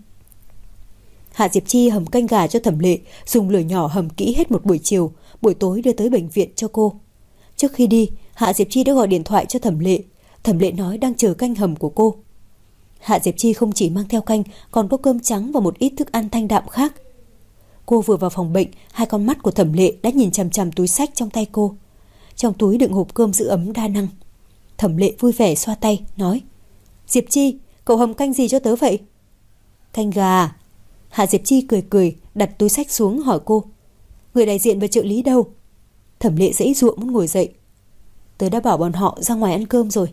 Speaker 1: Hạ Diệp Chi hầm canh gà cho Thẩm Lệ, dùng lửa nhỏ hầm kỹ hết một buổi chiều, buổi tối đưa tới bệnh viện cho cô. Trước khi đi, Hạ Diệp Chi đã gọi điện thoại cho Thẩm Lệ. Thẩm Lệ nói đang chờ canh hầm của cô. Hạ Diệp Chi không chỉ mang theo canh, còn có cơm trắng và một ít thức ăn thanh đạm khác. Cô vừa vào phòng bệnh, hai con mắt của Thẩm Lệ đã nhìn chằm chằm túi xách trong tay cô. Trong túi đựng hộp cơm giữ ấm đa năng. Thẩm Lệ vui vẻ xoa tay, nói, Diệp Chi, cậu hầm canh gì cho tớ vậy? Canh gà. Hạ Diệp Chi cười cười, đặt túi xách xuống hỏi cô, người đại diện và trợ lý đâu? Thẩm Lệ giãy giụa muốn ngồi dậy. Tớ đã bảo bọn họ ra ngoài ăn cơm rồi.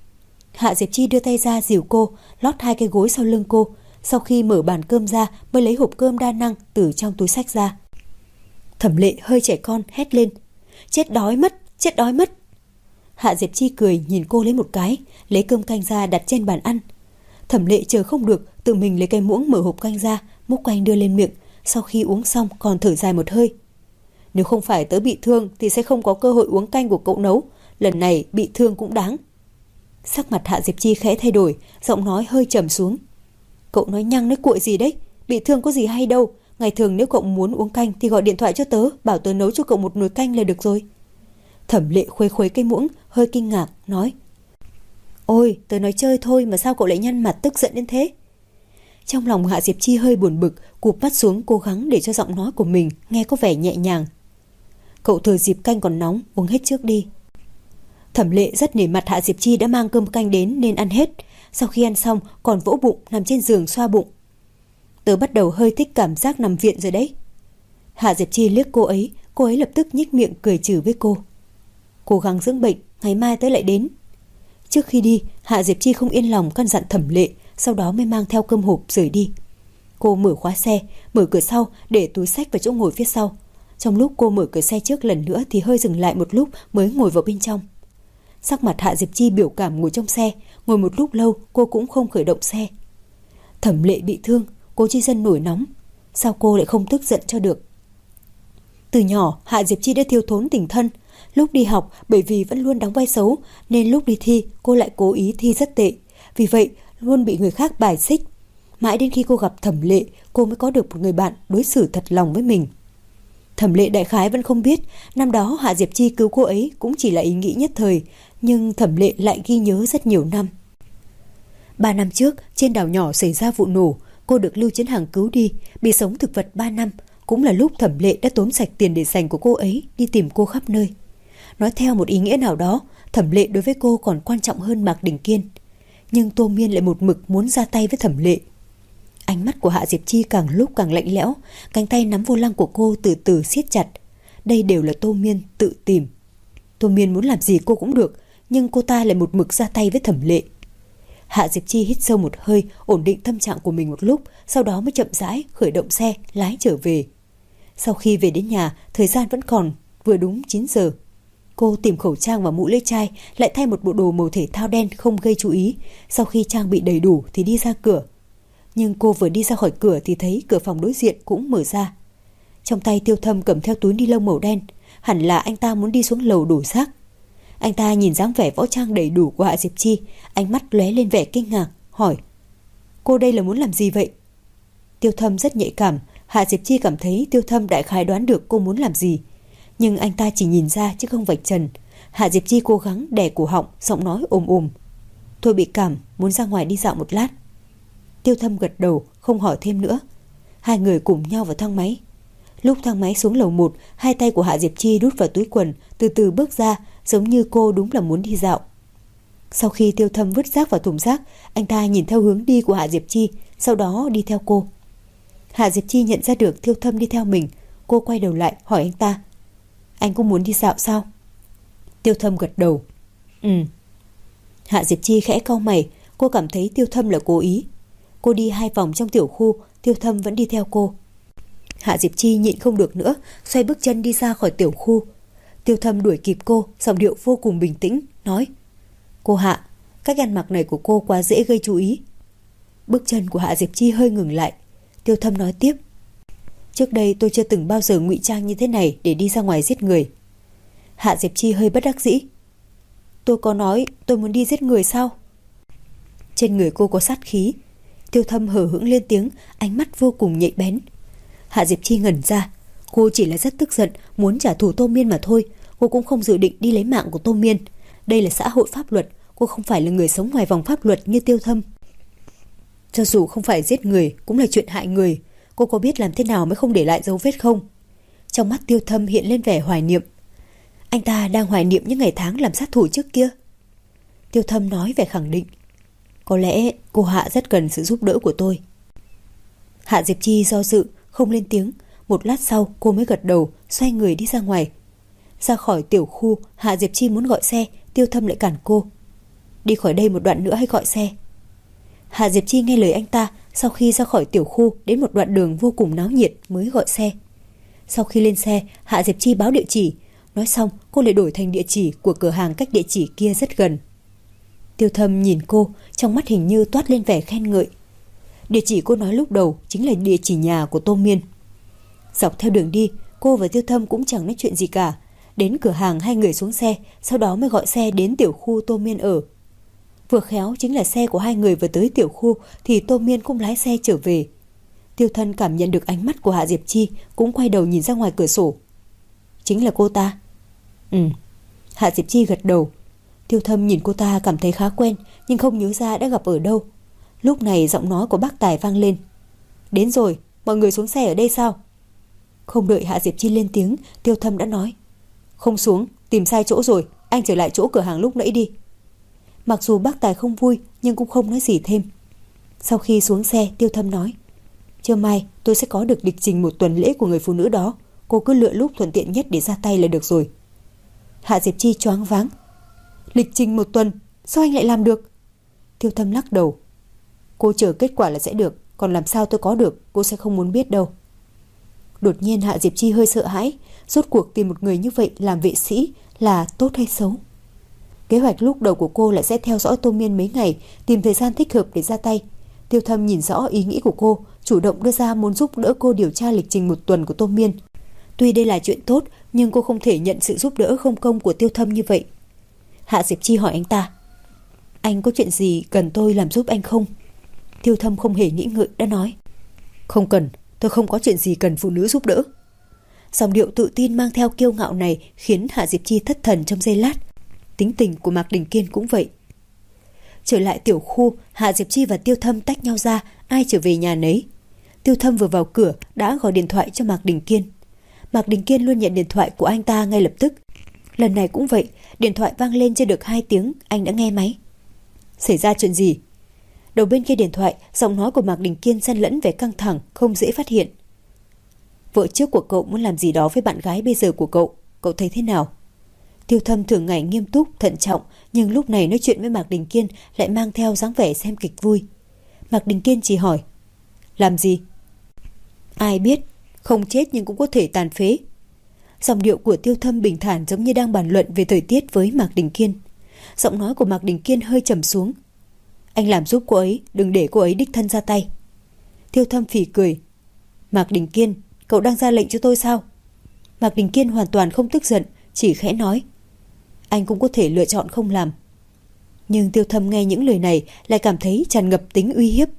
Speaker 1: Hạ Diệp Chi đưa tay ra dìu cô, lót hai cái gối sau lưng cô. Sau khi mở bàn cơm ra mới lấy hộp cơm đa năng từ trong túi xách ra. Thẩm Lệ hơi trẻ con hét lên, chết đói mất, chết đói mất. Hạ Diệp Chi cười nhìn cô lấy một cái, lấy cơm canh ra đặt trên bàn ăn. Thẩm Lệ chờ không được, tự mình lấy cái muỗng mở hộp canh ra, múc canh đưa lên miệng. Sau khi uống xong còn thở dài một hơi. Nếu không phải tớ bị thương thì sẽ không có cơ hội uống canh của cậu nấu. Lần này bị thương cũng đáng. Sắc mặt Hạ Diệp Chi khẽ thay đổi, giọng nói hơi trầm xuống. Cậu nói nhăng nói cuội gì đấy, bị thương có gì hay đâu. Ngày thường nếu cậu muốn uống canh thì gọi điện thoại cho tớ, bảo tớ nấu cho cậu một nồi canh là được rồi. Thẩm Lệ khuấy khuấy cây muỗng, hơi kinh ngạc, nói, ôi, tớ nói chơi thôi mà sao cậu lại nhăn mặt tức giận đến thế? Trong lòng Hạ Diệp Chi hơi buồn bực, cụp mắt xuống cố gắng để cho giọng nói của mình nghe có vẻ nhẹ nhàng. Cậu thừa dịp canh còn nóng, uống hết trước đi. Thẩm Lệ rất nể mặt Hạ Diệp Chi đã mang cơm canh đến nên ăn hết. Sau khi ăn xong còn vỗ bụng nằm trên giường xoa bụng. Tớ bắt đầu hơi thích cảm giác nằm viện rồi đấy. Hạ Diệp Chi liếc cô ấy lập tức nhếch miệng cười trừ với cô. Cố gắng dưỡng bệnh, ngày mai tớ lại đến. Trước khi đi, Hạ Diệp Chi không yên lòng căn dặn Thẩm Lệ, sau đó mới mang theo cơm hộp rời đi. Cô mở khóa xe, mở cửa sau để túi xách vào chỗ ngồi phía sau. Trong lúc cô mở cửa xe trước lần nữa thì hơi dừng lại một lúc mới ngồi vào bên trong. Sắc mặt Hạ Diệp Chi biểu cảm ngồi trong xe, ngồi một lúc lâu cô cũng không khởi động xe. Thẩm Lệ bị thương, Cố Chi Dân nổi nóng, sao cô lại không tức giận cho được? Từ nhỏ Hạ Diệp Chi đã thiếu thốn tình thân. Lúc đi học bởi vì vẫn luôn đóng vai xấu nên lúc đi thi cô lại cố ý thi rất tệ, vì vậy luôn bị người khác bài xích. Mãi đến khi cô gặp Thẩm Lệ, cô mới có được một người bạn đối xử thật lòng với mình. Thẩm Lệ đại khái vẫn không biết năm đó Hạ Diệp Chi cứu cô ấy cũng chỉ là ý nghĩ nhất thời, nhưng Thẩm Lệ lại ghi nhớ rất nhiều năm. 3 năm trước trên đảo nhỏ xảy ra vụ nổ, cô được Lưu Chiến Hằng cứu đi, bị sống thực vật 3 năm. Cũng là lúc Thẩm Lệ đã tốn sạch tiền để dành của cô ấy đi tìm cô khắp nơi. Nói theo một ý nghĩa nào đó, Thẩm Lệ đối với cô còn quan trọng hơn Mạc Đình Kiên. Nhưng Tô Miên lại một mực muốn ra tay với Thẩm Lệ. Ánh mắt của Hạ Diệp Chi càng lúc càng lạnh lẽo, cánh tay nắm vô lăng của cô từ từ siết chặt. Đây đều là Tô Miên tự tìm. Tô Miên muốn làm gì cô cũng được, nhưng cô ta lại một mực ra tay với Thẩm Lệ. Hạ Diệp Chi hít sâu một hơi, ổn định tâm trạng của mình một lúc, sau đó mới chậm rãi khởi động xe, lái trở về. Sau khi về đến nhà, thời gian vẫn còn vừa đúng 9 giờ. Cô tìm khẩu trang và mũ lưỡi chai, lại thay một bộ đồ màu thể thao đen không gây chú ý. Sau khi trang bị đầy đủ thì đi ra cửa. Nhưng cô vừa đi ra khỏi cửa thì thấy cửa phòng đối diện cũng mở ra. Trong tay Tiêu Thâm cầm theo túi ni lông màu đen, hẳn là anh ta muốn đi xuống lầu đổ rác. Anh ta nhìn dáng vẻ võ trang đầy đủ của Hạ Diệp Chi, ánh mắt lóe lên vẻ kinh ngạc, hỏi: cô đây là muốn làm gì vậy? Tiêu Thâm rất nhạy cảm, Hạ Diệp Chi cảm thấy Tiêu Thâm đại khái đoán được cô muốn làm gì, nhưng anh ta chỉ nhìn ra chứ không vạch trần. Hạ Diệp Chi cố gắng đè cổ họng, giọng nói ồm ồm: tôi bị cảm, muốn ra ngoài đi dạo một lát. Tiêu Thâm gật đầu, không hỏi thêm nữa. Hai người cùng nhau vào thang máy. Lúc thang máy xuống lầu 1, hai tay của Hạ Diệp Chi đút vào túi quần, từ từ bước ra, giống như cô đúng là muốn đi dạo. Sau khi Tiêu Thâm vứt rác vào thùng rác, anh ta nhìn theo hướng đi của Hạ Diệp Chi, sau đó đi theo cô. Hạ Diệp Chi nhận ra được Tiêu Thâm đi theo mình, cô quay đầu lại hỏi anh ta: anh cũng muốn đi dạo sao? Tiêu Thâm gật đầu. Hạ Diệp Chi khẽ cau mày, cô cảm thấy Tiêu Thâm là cố ý. Cô đi 2 vòng trong tiểu khu, Tiêu Thâm vẫn đi theo cô. Hạ Diệp Chi nhịn không được nữa, xoay bước chân đi ra khỏi tiểu khu. Tiêu Thâm đuổi kịp cô, giọng điệu vô cùng bình tĩnh, nói: "Cô Hạ, cách ăn mặc này của cô quá dễ gây chú ý." Bước chân của Hạ Diệp Chi hơi ngừng lại. Tiêu Thâm nói tiếp: "Trước đây tôi chưa từng bao giờ ngụy trang như thế này để đi ra ngoài giết người." Hạ Diệp Chi hơi bất đắc dĩ: "Tôi có nói tôi muốn đi giết người sao?" Trên người cô có sát khí. Tiêu Thâm hờ hững lên tiếng, ánh mắt vô cùng nhạy bén. Hạ Diệp Chi ngẩn ra. Cô chỉ là rất tức giận, muốn trả thù Tô Miên mà thôi. Cô cũng không dự định đi lấy mạng của Tô Miên. Đây là xã hội pháp luật, cô không phải là người sống ngoài vòng pháp luật như Tiêu Thâm. Cho dù không phải giết người, cũng là chuyện hại người. Cô có biết làm thế nào mới không để lại dấu vết không? Trong mắt Tiêu Thâm hiện lên vẻ hoài niệm. Anh ta đang hoài niệm những ngày tháng làm sát thủ trước kia. Tiêu Thâm nói vẻ khẳng định: "Có lẽ cô Hạ rất cần sự giúp đỡ của tôi." Hạ Diệp Chi do dự, không lên tiếng. Một lát sau cô mới gật đầu, xoay người đi ra ngoài. Ra khỏi tiểu khu, Hạ Diệp Chi muốn gọi xe, Tiêu Thâm lại cản cô: "Đi khỏi đây một đoạn nữa hay gọi xe?" Hạ Diệp Chi nghe lời anh ta. Sau khi ra khỏi tiểu khu, đến một đoạn đường vô cùng náo nhiệt mới gọi xe. Sau khi lên xe, Hạ Diệp Chi báo địa chỉ. Nói xong cô lại đổi thành địa chỉ của cửa hàng cách địa chỉ kia rất gần. Tiêu Thâm nhìn cô, trong mắt hình như toát lên vẻ khen ngợi. Địa chỉ cô nói lúc đầu chính là địa chỉ nhà của Tô Miên. Dọc theo đường đi, cô và Tiêu Thâm cũng chẳng nói chuyện gì cả. Đến cửa hàng hai người xuống xe, sau đó mới gọi xe đến tiểu khu Tô Miên ở. Vừa khéo chính là xe của hai người vừa tới tiểu khu thì Tô Miên cũng lái xe trở về. Tiêu Thâm cảm nhận được ánh mắt của Hạ Diệp Chi, cũng quay đầu nhìn ra ngoài cửa sổ. "Chính là cô ta?" "Ừ." Hạ Diệp Chi gật đầu. Tiêu Thâm nhìn cô ta cảm thấy khá quen, nhưng không nhớ ra đã gặp ở đâu. Lúc này giọng nói của bác Tài vang lên: "Đến rồi, mọi người xuống xe ở đây sao?" Không đợi Hạ Diệp Chi lên tiếng, Tiêu Thâm đã nói: "Không xuống, tìm sai chỗ rồi, anh trở lại chỗ cửa hàng lúc nãy đi." Mặc dù bác Tài không vui nhưng cũng không nói gì thêm. Sau khi xuống xe, Tiêu Thâm nói: "Trưa mai tôi sẽ có được lịch trình một tuần lễ của người phụ nữ đó. Cô cứ lựa lúc thuận tiện nhất để ra tay là được rồi." Hạ Diệp Chi choáng váng: "Lịch trình một tuần? Sao anh lại làm được?" Tiêu Thâm lắc đầu: "Cô chờ kết quả là sẽ được, còn làm sao tôi có được, cô sẽ không muốn biết đâu." Đột nhiên Hạ Diệp Chi hơi sợ hãi. Rốt cuộc tìm một người như vậy làm vệ sĩ là tốt hay xấu? Kế hoạch lúc đầu của cô là sẽ theo dõi Tô Miên mấy ngày, tìm thời gian thích hợp để ra tay. Tiêu Thâm nhìn rõ ý nghĩ của cô, chủ động đưa ra muốn giúp đỡ cô điều tra lịch trình một tuần của Tô Miên. Tuy đây là chuyện tốt, nhưng cô không thể nhận sự giúp đỡ không công của Tiêu Thâm như vậy. Hạ Diệp Chi hỏi anh ta: "Anh có chuyện gì cần tôi làm giúp anh không?" Tiêu Thâm không hề nghĩ ngợi đã nói: "Không cần, tôi không có chuyện gì cần phụ nữ giúp đỡ." Dòng điệu tự tin mang theo kiêu ngạo này khiến Hạ Diệp Chi thất thần trong giây lát. Tính tình của Mạc Đình Kiên cũng vậy. Trở lại tiểu khu, Hạ Diệp Chi và Tiêu Thâm tách nhau ra, ai trở về nhà nấy. Tiêu Thâm vừa vào cửa đã gọi điện thoại cho Mạc Đình Kiên. Mạc Đình Kiên luôn nhận điện thoại của anh ta ngay lập tức. Lần này cũng vậy, điện thoại vang lên chưa được 2 tiếng, anh đã nghe máy. "Xảy ra chuyện gì?" Đầu bên kia điện thoại, giọng nói của Mạc Đình Kiên xen lẫn vẻ căng thẳng, không dễ phát hiện. "Vợ trước của cậu muốn làm gì đó với bạn gái bây giờ của cậu, cậu thấy thế nào?" Tiêu Thâm thường ngày nghiêm túc, thận trọng, nhưng lúc này nói chuyện với Mạc Đình Kiên lại mang theo dáng vẻ xem kịch vui. Mạc Đình Kiên chỉ hỏi: "Làm gì?" "Ai biết, không chết nhưng cũng có thể tàn phế." Giọng điệu của Tiêu Thâm bình thản giống như đang bàn luận về thời tiết với Mạc Đình Kiên. Giọng nói của Mạc Đình Kiên hơi trầm xuống: "Anh làm giúp cô ấy, đừng để cô ấy đích thân ra tay." Tiêu Thâm phì cười: "Mạc Đình Kiên, cậu đang ra lệnh cho tôi sao?" Mạc Đình Kiên hoàn toàn không tức giận, chỉ khẽ nói: "Anh cũng có thể lựa chọn không làm." Nhưng Tiêu Thâm nghe những lời này lại cảm thấy tràn ngập tính uy hiếp.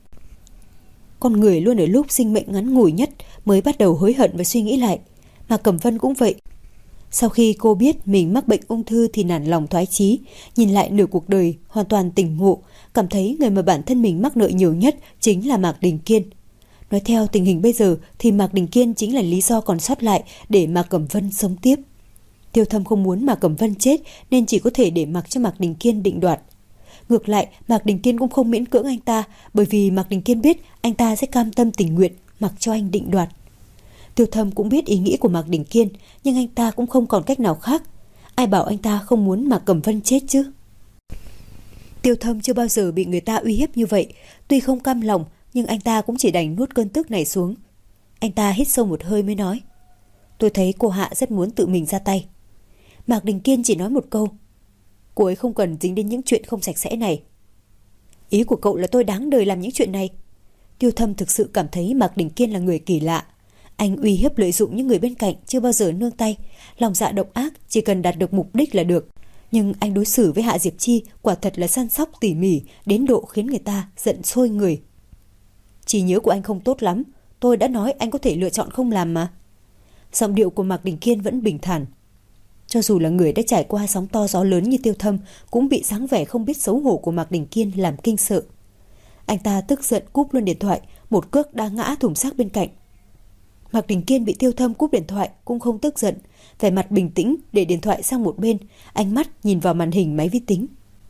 Speaker 1: Con người luôn ở lúc sinh mệnh ngắn ngủi nhất mới bắt đầu hối hận và suy nghĩ lại. Mà Cẩm Vân cũng vậy. Sau khi cô biết mình mắc bệnh ung thư thì nản lòng thoái chí, nhìn lại nửa cuộc đời hoàn toàn tỉnh ngộ, cảm thấy người mà bản thân mình mắc nợ nhiều nhất chính là Mạc Đình Kiên. Nói theo tình hình bây giờ thì Mạc Đình Kiên chính là lý do còn sót lại để Mạc Cẩm Vân sống tiếp. Tiêu Thâm không muốn Mạc Cẩm Vân chết nên chỉ có thể để mặc cho Mạc Đình Kiên định đoạt. Ngược lại, Mạc Đình Kiên cũng không miễn cưỡng anh ta, bởi vì Mạc Đình Kiên biết anh ta sẽ cam tâm tình nguyện mặc cho anh định đoạt. Tiêu Thâm cũng biết ý nghĩ của Mạc Đình Kiên, nhưng anh ta cũng không còn cách nào khác. Ai bảo anh ta không muốn Mạc Cẩm Vân chết chứ? Tiêu Thâm chưa bao giờ bị người ta uy hiếp như vậy, tuy không cam lòng nhưng anh ta cũng chỉ đành nuốt cơn tức này xuống. Anh ta hít sâu một hơi mới nói: Tôi thấy cô Hạ rất muốn tự mình ra tay. Mạc Đình Kiên chỉ nói một câu: Cô ấy không cần dính đến những chuyện không sạch sẽ này. Ý của cậu là tôi đáng đời làm những chuyện này? Tiêu Thâm thực sự cảm thấy Mạc Đình Kiên là người kỳ lạ. Anh uy hiếp lợi dụng những người bên cạnh, chưa bao giờ nương tay, lòng dạ độc ác, chỉ cần đạt được mục đích là được. Nhưng anh đối xử với Hạ Diệp Chi quả thật là săn sóc tỉ mỉ, đến độ khiến người ta giận sôi người. Trí nhớ của anh không tốt lắm, tôi đã nói anh có thể lựa chọn không làm mà. Giọng điệu của Mạc Đình Kiên vẫn bình thản. Cho dù là người đã trải qua sóng to gió lớn như Tiêu Thâm, cũng bị dáng vẻ không biết xấu hổ của Mạc Đình Kiên làm kinh sợ. Anh ta tức giận cúp luôn điện thoại, một cước đá ngã thùng xác bên cạnh. Mạc Đình Kiên bị Tiêu Thâm cúp điện thoại cũng không tức giận, vẻ mặt bình tĩnh để điện thoại sang một bên, ánh mắt nhìn vào màn hình máy vi tính.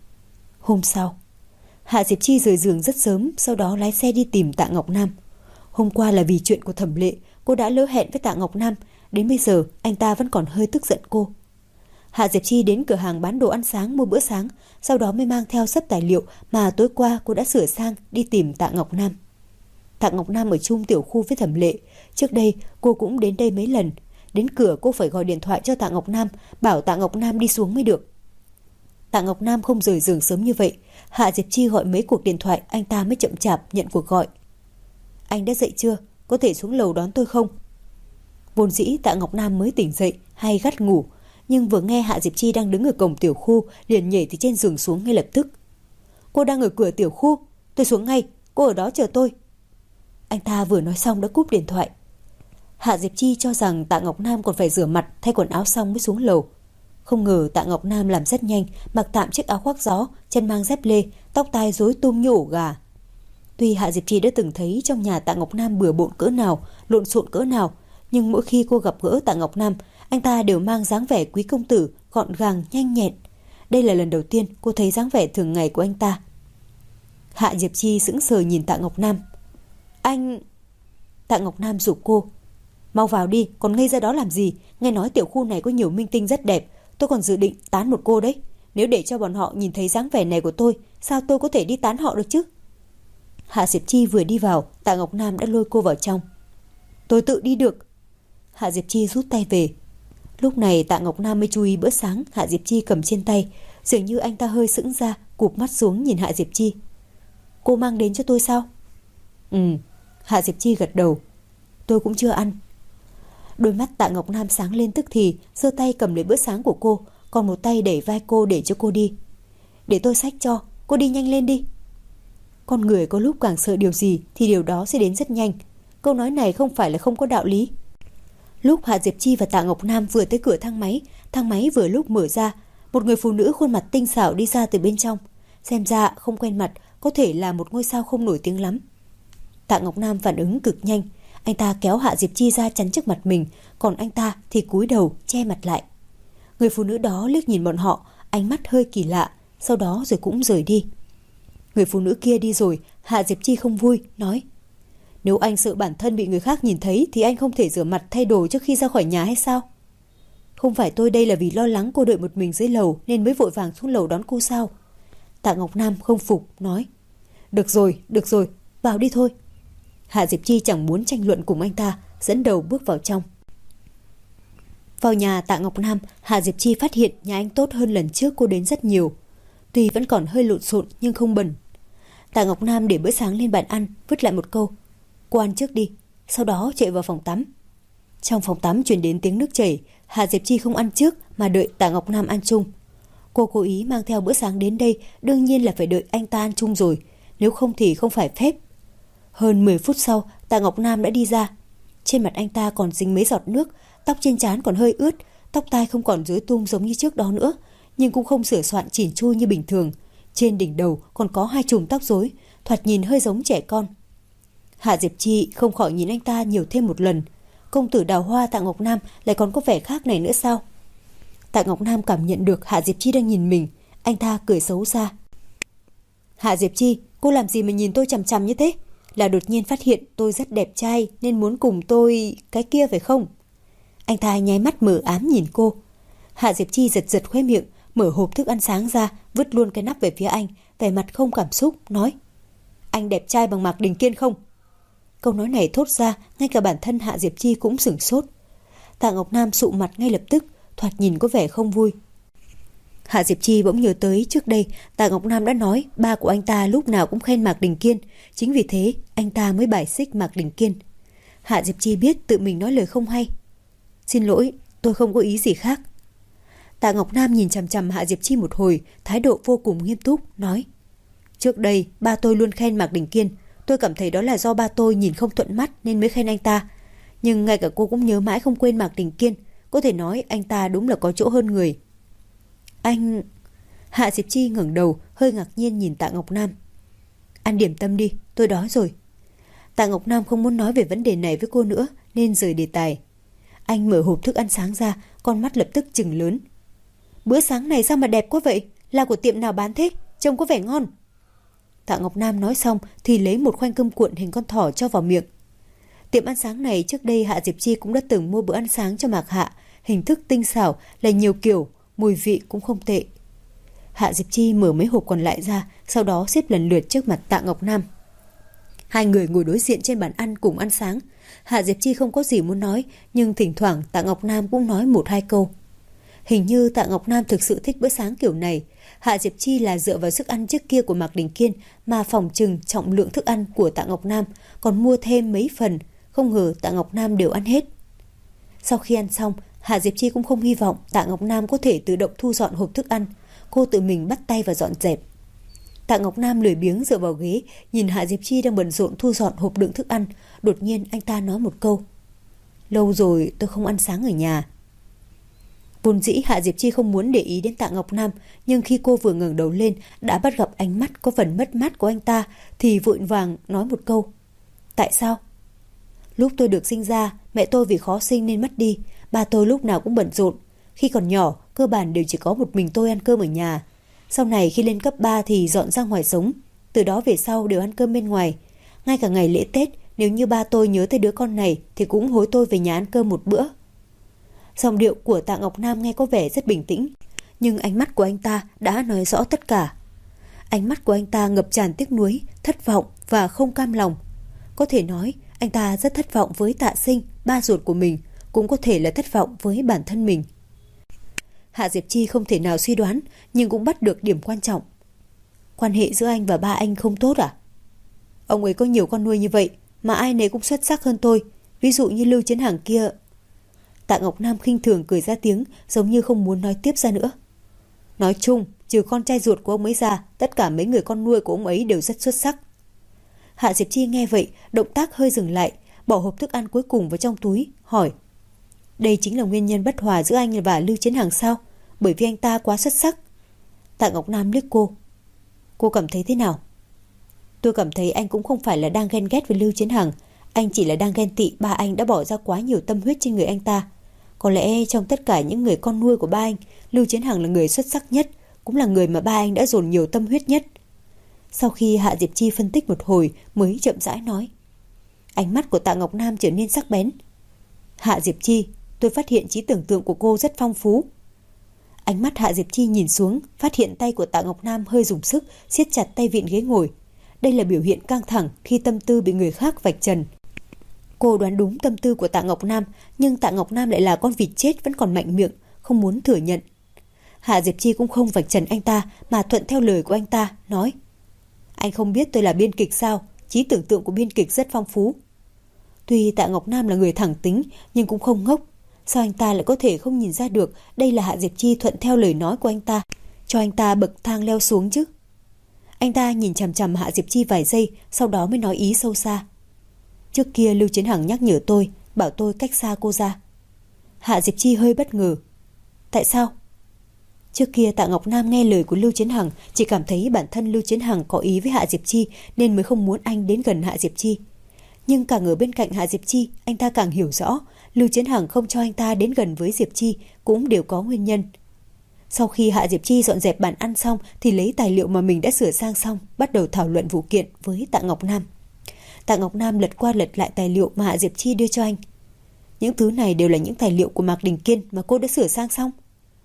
Speaker 1: Hôm sau, Hạ Diệp Chi rời giường rất sớm, sau đó lái xe đi tìm Tạ Ngọc Nam. Hôm qua là vì chuyện của Thẩm Lệ, cô đã lỡ hẹn với Tạ Ngọc Nam, đến bây giờ anh ta vẫn còn hơi tức giận cô. Hạ Diệp Chi đến cửa hàng bán đồ ăn sáng mua bữa sáng, sau đó mới mang theo sấp tài liệu mà tối qua cô đã sửa sang đi tìm Tạ Ngọc Nam. Tạ Ngọc Nam ở chung tiểu khu với Thẩm Lệ, trước đây cô cũng đến đây mấy lần. Đến cửa cô phải gọi điện thoại cho Tạ Ngọc Nam, bảo Tạ Ngọc Nam đi xuống mới được. Tạ Ngọc Nam không rời giường sớm như vậy, Hạ Diệp Chi gọi mấy cuộc điện thoại anh ta mới chậm chạp nhận cuộc gọi. Anh đã dậy chưa? Có thể xuống lầu đón tôi không? Vốn dĩ Tạ Ngọc Nam mới tỉnh dậy hay gắt ngủ, nhưng vừa nghe Hạ Diệp Chi đang đứng ở cổng tiểu khu liền nhảy từ trên giường xuống ngay lập tức. Cô đang ở cửa tiểu khu, tôi xuống ngay, cô ở đó chờ tôi. Anh ta vừa nói xong đã cúp điện thoại. Hạ Diệp Chi cho rằng Tạ Ngọc Nam còn phải rửa mặt thay quần áo xong mới xuống lầu. Không ngờ Tạ Ngọc Nam làm rất nhanh, mặc tạm chiếc áo khoác gió, chân mang dép lê, tóc tai rối tung như ổ gà. Tuy Hạ Diệp Chi đã từng thấy trong nhà Tạ Ngọc Nam bừa bộn cỡ nào, lộn xộn cỡ nào, nhưng mỗi khi cô gặp gỡ Tạ Ngọc Nam, anh ta đều mang dáng vẻ quý công tử, gọn gàng, nhanh nhẹn. Đây là lần đầu tiên cô thấy dáng vẻ thường ngày của anh ta. Hạ Diệp Chi sững sờ nhìn Tạ Ngọc Nam. Anh... Tạ Ngọc Nam giục cô. Mau vào đi, còn ngây ra đó làm gì? Nghe nói tiểu khu này có nhiều minh tinh rất đẹp, tôi còn dự định tán một cô đấy. Nếu để cho bọn họ nhìn thấy dáng vẻ này của tôi, sao tôi có thể đi tán họ được chứ? Hạ Diệp Chi vừa đi vào, Tạ Ngọc Nam đã lôi cô vào trong. Tôi tự đi được. Hạ Diệp Chi rút tay về. Lúc này Tạ Ngọc Nam mới chú ý bữa sáng Hạ Diệp Chi cầm trên tay. Dường như anh ta hơi sững ra, cụp mắt xuống nhìn Hạ Diệp Chi. Cô mang đến cho tôi sao? Hạ Diệp Chi gật đầu. Tôi cũng chưa ăn. Đôi mắt Tạ Ngọc Nam sáng lên tức thì, giơ tay cầm lấy bữa sáng của cô, còn một tay đẩy vai cô để cho cô đi. Để tôi xách cho, cô đi nhanh lên đi. Con người có lúc càng sợ điều gì thì điều đó sẽ đến rất nhanh. Câu nói này không phải là không có đạo lý. Lúc Hạ Diệp Chi và Tạ Ngọc Nam vừa tới cửa thang máy vừa lúc mở ra, một người phụ nữ khuôn mặt tinh xảo đi ra từ bên trong. Xem ra không quen mặt, có thể là một ngôi sao không nổi tiếng lắm. Tạ Ngọc Nam phản ứng cực nhanh, anh ta kéo Hạ Diệp Chi ra chắn trước mặt mình, còn anh ta thì cúi đầu che mặt lại. Người phụ nữ đó liếc nhìn bọn họ, ánh mắt hơi kỳ lạ, sau đó rồi cũng rời đi. Người phụ nữ kia đi rồi, Hạ Diệp Chi không vui, nói: Nếu anh sợ bản thân bị người khác nhìn thấy thì anh không thể rửa mặt thay đồ trước khi ra khỏi nhà hay sao? Không phải tôi đây là vì lo lắng cô đợi một mình dưới lầu nên mới vội vàng xuống lầu đón cô sao? Tạ Ngọc Nam không phục, nói: Được rồi, vào đi thôi. Hạ Diệp Chi chẳng muốn tranh luận cùng anh ta, dẫn đầu bước vào trong. Vào nhà Tạ Ngọc Nam, Hạ Diệp Chi phát hiện nhà anh tốt hơn lần trước cô đến rất nhiều. Tuy vẫn còn hơi lộn xộn nhưng không bẩn. Tạ Ngọc Nam để bữa sáng lên bàn ăn, vứt lại một câu: Cô ăn trước đi, sau đó chạy vào phòng tắm. Trong phòng tắm truyền đến tiếng nước chảy, Hạ Diệp Chi không ăn trước mà đợi Tạ Ngọc Nam ăn chung. Cô cố ý mang theo bữa sáng đến đây, đương nhiên là phải đợi anh ta ăn chung rồi, nếu không thì không phải phép. Hơn 10 phút sau, Tạ Ngọc Nam đã đi ra. Trên mặt anh ta còn dính mấy giọt nước, tóc trên trán còn hơi ướt, tóc tai không còn rối tung giống như trước đó nữa, nhưng cũng không sửa soạn chỉn chu như bình thường. Trên đỉnh đầu còn có 2 chùm tóc rối, thoạt nhìn hơi giống trẻ con. Hạ Diệp Chi không khỏi nhìn anh ta nhiều thêm một lần. Công tử đào hoa Tạ Ngọc Nam lại còn có vẻ khác này nữa sao? Tạ Ngọc Nam cảm nhận được Hạ Diệp Chi đang nhìn mình, anh ta cười xấu xa. Hạ Diệp Chi, cô làm gì mà nhìn tôi chằm chằm như thế? Là đột nhiên phát hiện tôi rất đẹp trai nên muốn cùng tôi cái kia phải không? Anh ta nháy mắt mờ ám nhìn cô. Hạ Diệp Chi giật giật khóe miệng, mở hộp thức ăn sáng ra, vứt luôn cái nắp về phía anh, vẻ mặt không cảm xúc, nói: Anh đẹp trai bằng Mạc Đình Kiên không? Câu nói này thốt ra, ngay cả bản thân Hạ Diệp Chi cũng sửng sốt. Tạ Ngọc Nam sụ mặt ngay lập tức, thoạt nhìn có vẻ không vui. Hạ Diệp Chi bỗng nhớ tới trước đây Tạ Ngọc Nam đã nói ba của anh ta lúc nào cũng khen Mạc Đình Kiên, chính vì thế anh ta mới bài xích Mạc Đình Kiên. Hạ Diệp Chi biết tự mình nói lời không hay. Xin lỗi, tôi không có ý gì khác. Tạ Ngọc Nam nhìn chằm chằm Hạ Diệp Chi một hồi, thái độ vô cùng nghiêm túc, nói: Trước đây ba tôi luôn khen Mạc Đình Kiên, tôi cảm thấy đó là do ba tôi nhìn không thuận mắt nên mới khen anh ta. Nhưng ngay cả cô cũng nhớ mãi không quên Mạc Đình Kiên, có thể nói anh ta đúng là có chỗ hơn người. Anh... Hạ Diệp Chi ngẩng đầu, hơi ngạc nhiên nhìn Tạ Ngọc Nam. Ăn điểm tâm đi, tôi đói rồi. Tạ Ngọc Nam không muốn nói về vấn đề này với cô nữa nên rời đề tài. Anh mở hộp thức ăn sáng ra, con mắt lập tức trừng lớn. Bữa sáng này sao mà đẹp quá vậy? Là của tiệm nào bán thế? Trông có vẻ ngon. Tạ Ngọc Nam nói xong thì lấy một khoanh cơm cuộn hình con thỏ cho vào miệng. Tiệm ăn sáng này trước đây Hạ Diệp Chi cũng đã từng mua bữa ăn sáng cho Mạc Hạ, hình thức tinh xảo, là nhiều kiểu, mùi vị cũng không tệ. Hạ Diệp Chi mở mấy hộp còn lại ra, sau đó xếp lần lượt trước mặt Tạ Ngọc Nam. Hai người ngồi đối diện trên bàn ăn cùng ăn sáng. Hạ Diệp Chi không có gì muốn nói, nhưng thỉnh thoảng Tạ Ngọc Nam cũng nói một hai câu. Hình như Tạ Ngọc Nam thực sự thích bữa sáng kiểu này. Hạ Diệp Chi là dựa vào sức ăn trước kia của Mạc Đình Kiên mà phỏng chừng trọng lượng thức ăn của Tạ Ngọc Nam, còn mua thêm mấy phần, không ngờ Tạ Ngọc Nam đều ăn hết. Sau khi ăn xong, Hạ Diệp Chi cũng không hy vọng Tạ Ngọc Nam có thể tự động thu dọn hộp thức ăn. Cô tự mình bắt tay vào dọn dẹp. Tạ Ngọc Nam lười biếng dựa vào ghế, nhìn Hạ Diệp Chi đang bận rộn thu dọn hộp đựng thức ăn. Đột nhiên anh ta nói một câu: Lâu rồi tôi không ăn sáng ở nhà. Vốn dĩ Hạ Diệp Chi không muốn để ý đến Tạ Ngọc Nam, nhưng khi cô vừa ngẩng đầu lên đã bắt gặp ánh mắt có phần mất mát của anh ta thì vội vàng nói một câu: Tại sao? Lúc tôi được sinh ra, mẹ tôi vì khó sinh nên mất đi. Ba tôi lúc nào cũng bận rộn. Khi còn nhỏ, cơ bản đều chỉ có một mình tôi ăn cơm ở nhà. Sau này khi lên cấp 3 thì dọn ra ngoài sống. Từ đó về sau đều ăn cơm bên ngoài. Ngay cả ngày lễ Tết, nếu như ba tôi nhớ tới đứa con này thì cũng hối tôi về nhà ăn cơm một bữa. Giọng điệu của Tạ Ngọc Nam nghe có vẻ rất bình tĩnh, nhưng ánh mắt của anh ta đã nói rõ tất cả. Ánh mắt của anh ta ngập tràn tiếc nuối, thất vọng và không cam lòng. Có thể nói anh ta rất thất vọng với Tạ Sinh, ba ruột của mình, cũng có thể là thất vọng với bản thân mình. Hạ Diệp Chi không thể nào suy đoán, nhưng cũng bắt được điểm quan trọng. Quan hệ giữa anh và ba anh không tốt à? Ông ấy có nhiều con nuôi như vậy, mà ai nấy cũng xuất sắc hơn tôi. Ví dụ như Lưu Chiến Hằng kia. Tạ Ngọc Nam khinh thường cười ra tiếng, giống như không muốn nói tiếp ra nữa. Nói chung, trừ con trai ruột của ông ấy ra, tất cả mấy người con nuôi của ông ấy đều rất xuất sắc. Hạ Diệp Chi nghe vậy, động tác hơi dừng lại, bỏ hộp thức ăn cuối cùng vào trong túi, hỏi: Đây chính là nguyên nhân bất hòa giữa anh và Lưu Chiến Hằng sao? Bởi vì anh ta quá xuất sắc. Tạ Ngọc Nam liếc cô. Cô cảm thấy thế nào? Tôi cảm thấy anh cũng không phải là đang ghen ghét với Lưu Chiến Hằng. Anh chỉ là đang ghen tị ba anh đã bỏ ra quá nhiều tâm huyết trên người anh ta. Có lẽ trong tất cả những người con nuôi của ba anh, Lưu Chiến Hằng là người xuất sắc nhất, cũng là người mà ba anh đã dồn nhiều tâm huyết nhất. Sau khi Hạ Diệp Chi phân tích một hồi mới chậm rãi nói. Ánh mắt của Tạ Ngọc Nam trở nên sắc bén. Hạ Diệp Chi, tôi phát hiện trí tưởng tượng của cô rất phong phú. Ánh mắt Hạ Diệp Chi nhìn xuống, phát hiện tay của Tạ Ngọc Nam hơi dùng sức, siết chặt tay vịn ghế ngồi. Đây là biểu hiện căng thẳng khi tâm tư bị người khác vạch trần. Cô đoán đúng tâm tư của Tạ Ngọc Nam, nhưng Tạ Ngọc Nam lại là con vịt chết vẫn còn mạnh miệng, không muốn thừa nhận. Hạ Diệp Chi cũng không vạch trần anh ta, mà thuận theo lời của anh ta, nói: Anh không biết tôi là biên kịch sao? Trí tưởng tượng của biên kịch rất phong phú. Tuy Tạ Ngọc Nam là người thẳng tính, nhưng cũng không ngốc. Sao anh ta lại có thể không nhìn ra được đây là Hạ Diệp Chi thuận theo lời nói của anh ta, cho anh ta bậc thang leo xuống chứ? Anh ta nhìn chằm chằm Hạ Diệp Chi vài giây, sau đó mới nói ý sâu xa. Trước kia Lưu Chiến Hằng nhắc nhở tôi, bảo tôi cách xa cô ra. Hạ Diệp Chi hơi bất ngờ. Tại sao? Trước kia Tạ Ngọc Nam nghe lời của Lưu Chiến Hằng, chỉ cảm thấy bản thân Lưu Chiến Hằng có ý với Hạ Diệp Chi nên mới không muốn anh đến gần Hạ Diệp Chi. Nhưng càng ở bên cạnh Hạ Diệp Chi, anh ta càng hiểu rõ Lưu Chiến Hằng không cho anh ta đến gần với Diệp Chi cũng đều có nguyên nhân. Sau khi Hạ Diệp Chi dọn dẹp bàn ăn xong thì lấy tài liệu mà mình đã sửa sang xong, bắt đầu thảo luận vụ kiện với Tạ Ngọc Nam. Tạ Ngọc Nam lật qua lật lại tài liệu mà Hạ Diệp Chi đưa cho anh. Những thứ này đều là những tài liệu của Mạc Đình Kiên mà cô đã sửa sang xong.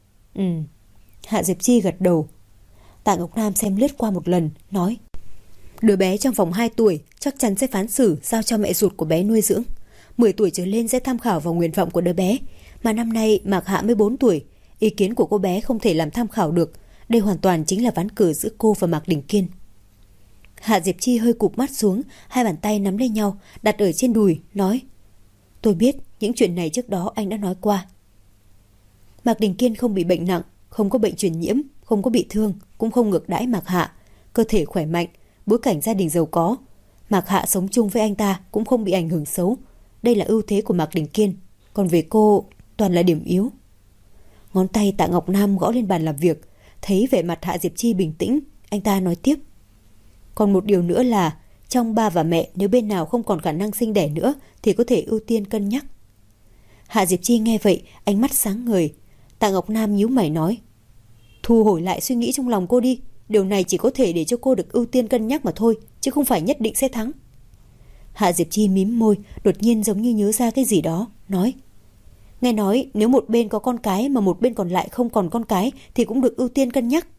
Speaker 1: Hạ Diệp Chi gật đầu. Tạ Ngọc Nam xem lướt qua một lần, nói: Đứa bé trong vòng 2 tuổi chắc chắn sẽ phán xử giao cho mẹ ruột của bé nuôi dưỡng. 10 tuổi trở lên sẽ tham khảo vào nguyện vọng của đứa bé. Mà năm nay Mạc Hạ mới 4 tuổi, ý kiến của cô bé không thể làm tham khảo được. Đây hoàn toàn chính là ván cờ giữa cô và Mạc Đình Kiên. Hạ Diệp Chi hơi cụp mắt xuống, hai bàn tay nắm lấy nhau, đặt ở trên đùi, nói: tôi biết những chuyện này trước đó anh đã nói qua. Mạc Đình Kiên không bị bệnh nặng, không có bệnh truyền nhiễm, không có bị thương, cũng không ngược đãi Mạc Hạ, cơ thể khỏe mạnh, bối cảnh gia đình giàu có. Mạc Hạ sống chung với anh ta cũng không bị ảnh hưởng xấu. Đây là ưu thế của Mạc Đình Kiên. Còn về cô, toàn là điểm yếu. Ngón tay Tạ Ngọc Nam gõ lên bàn làm việc. Thấy vẻ mặt Hạ Diệp Chi bình tĩnh, anh ta nói tiếp: còn một điều nữa là trong ba và mẹ, nếu bên nào không còn khả năng sinh đẻ nữa thì có thể ưu tiên cân nhắc. Hạ Diệp Chi nghe vậy, ánh mắt sáng ngời. Tạ Ngọc Nam nhíu mày nói: thu hồi lại suy nghĩ trong lòng cô đi. Điều này chỉ có thể để cho cô được ưu tiên cân nhắc mà thôi, chứ không phải nhất định sẽ thắng. Hạ Diệp Chi mím môi, đột nhiên giống như nhớ ra cái gì đó, nói: nghe nói nếu một bên có con cái mà một bên còn lại không còn con cái thì cũng được ưu tiên cân nhắc.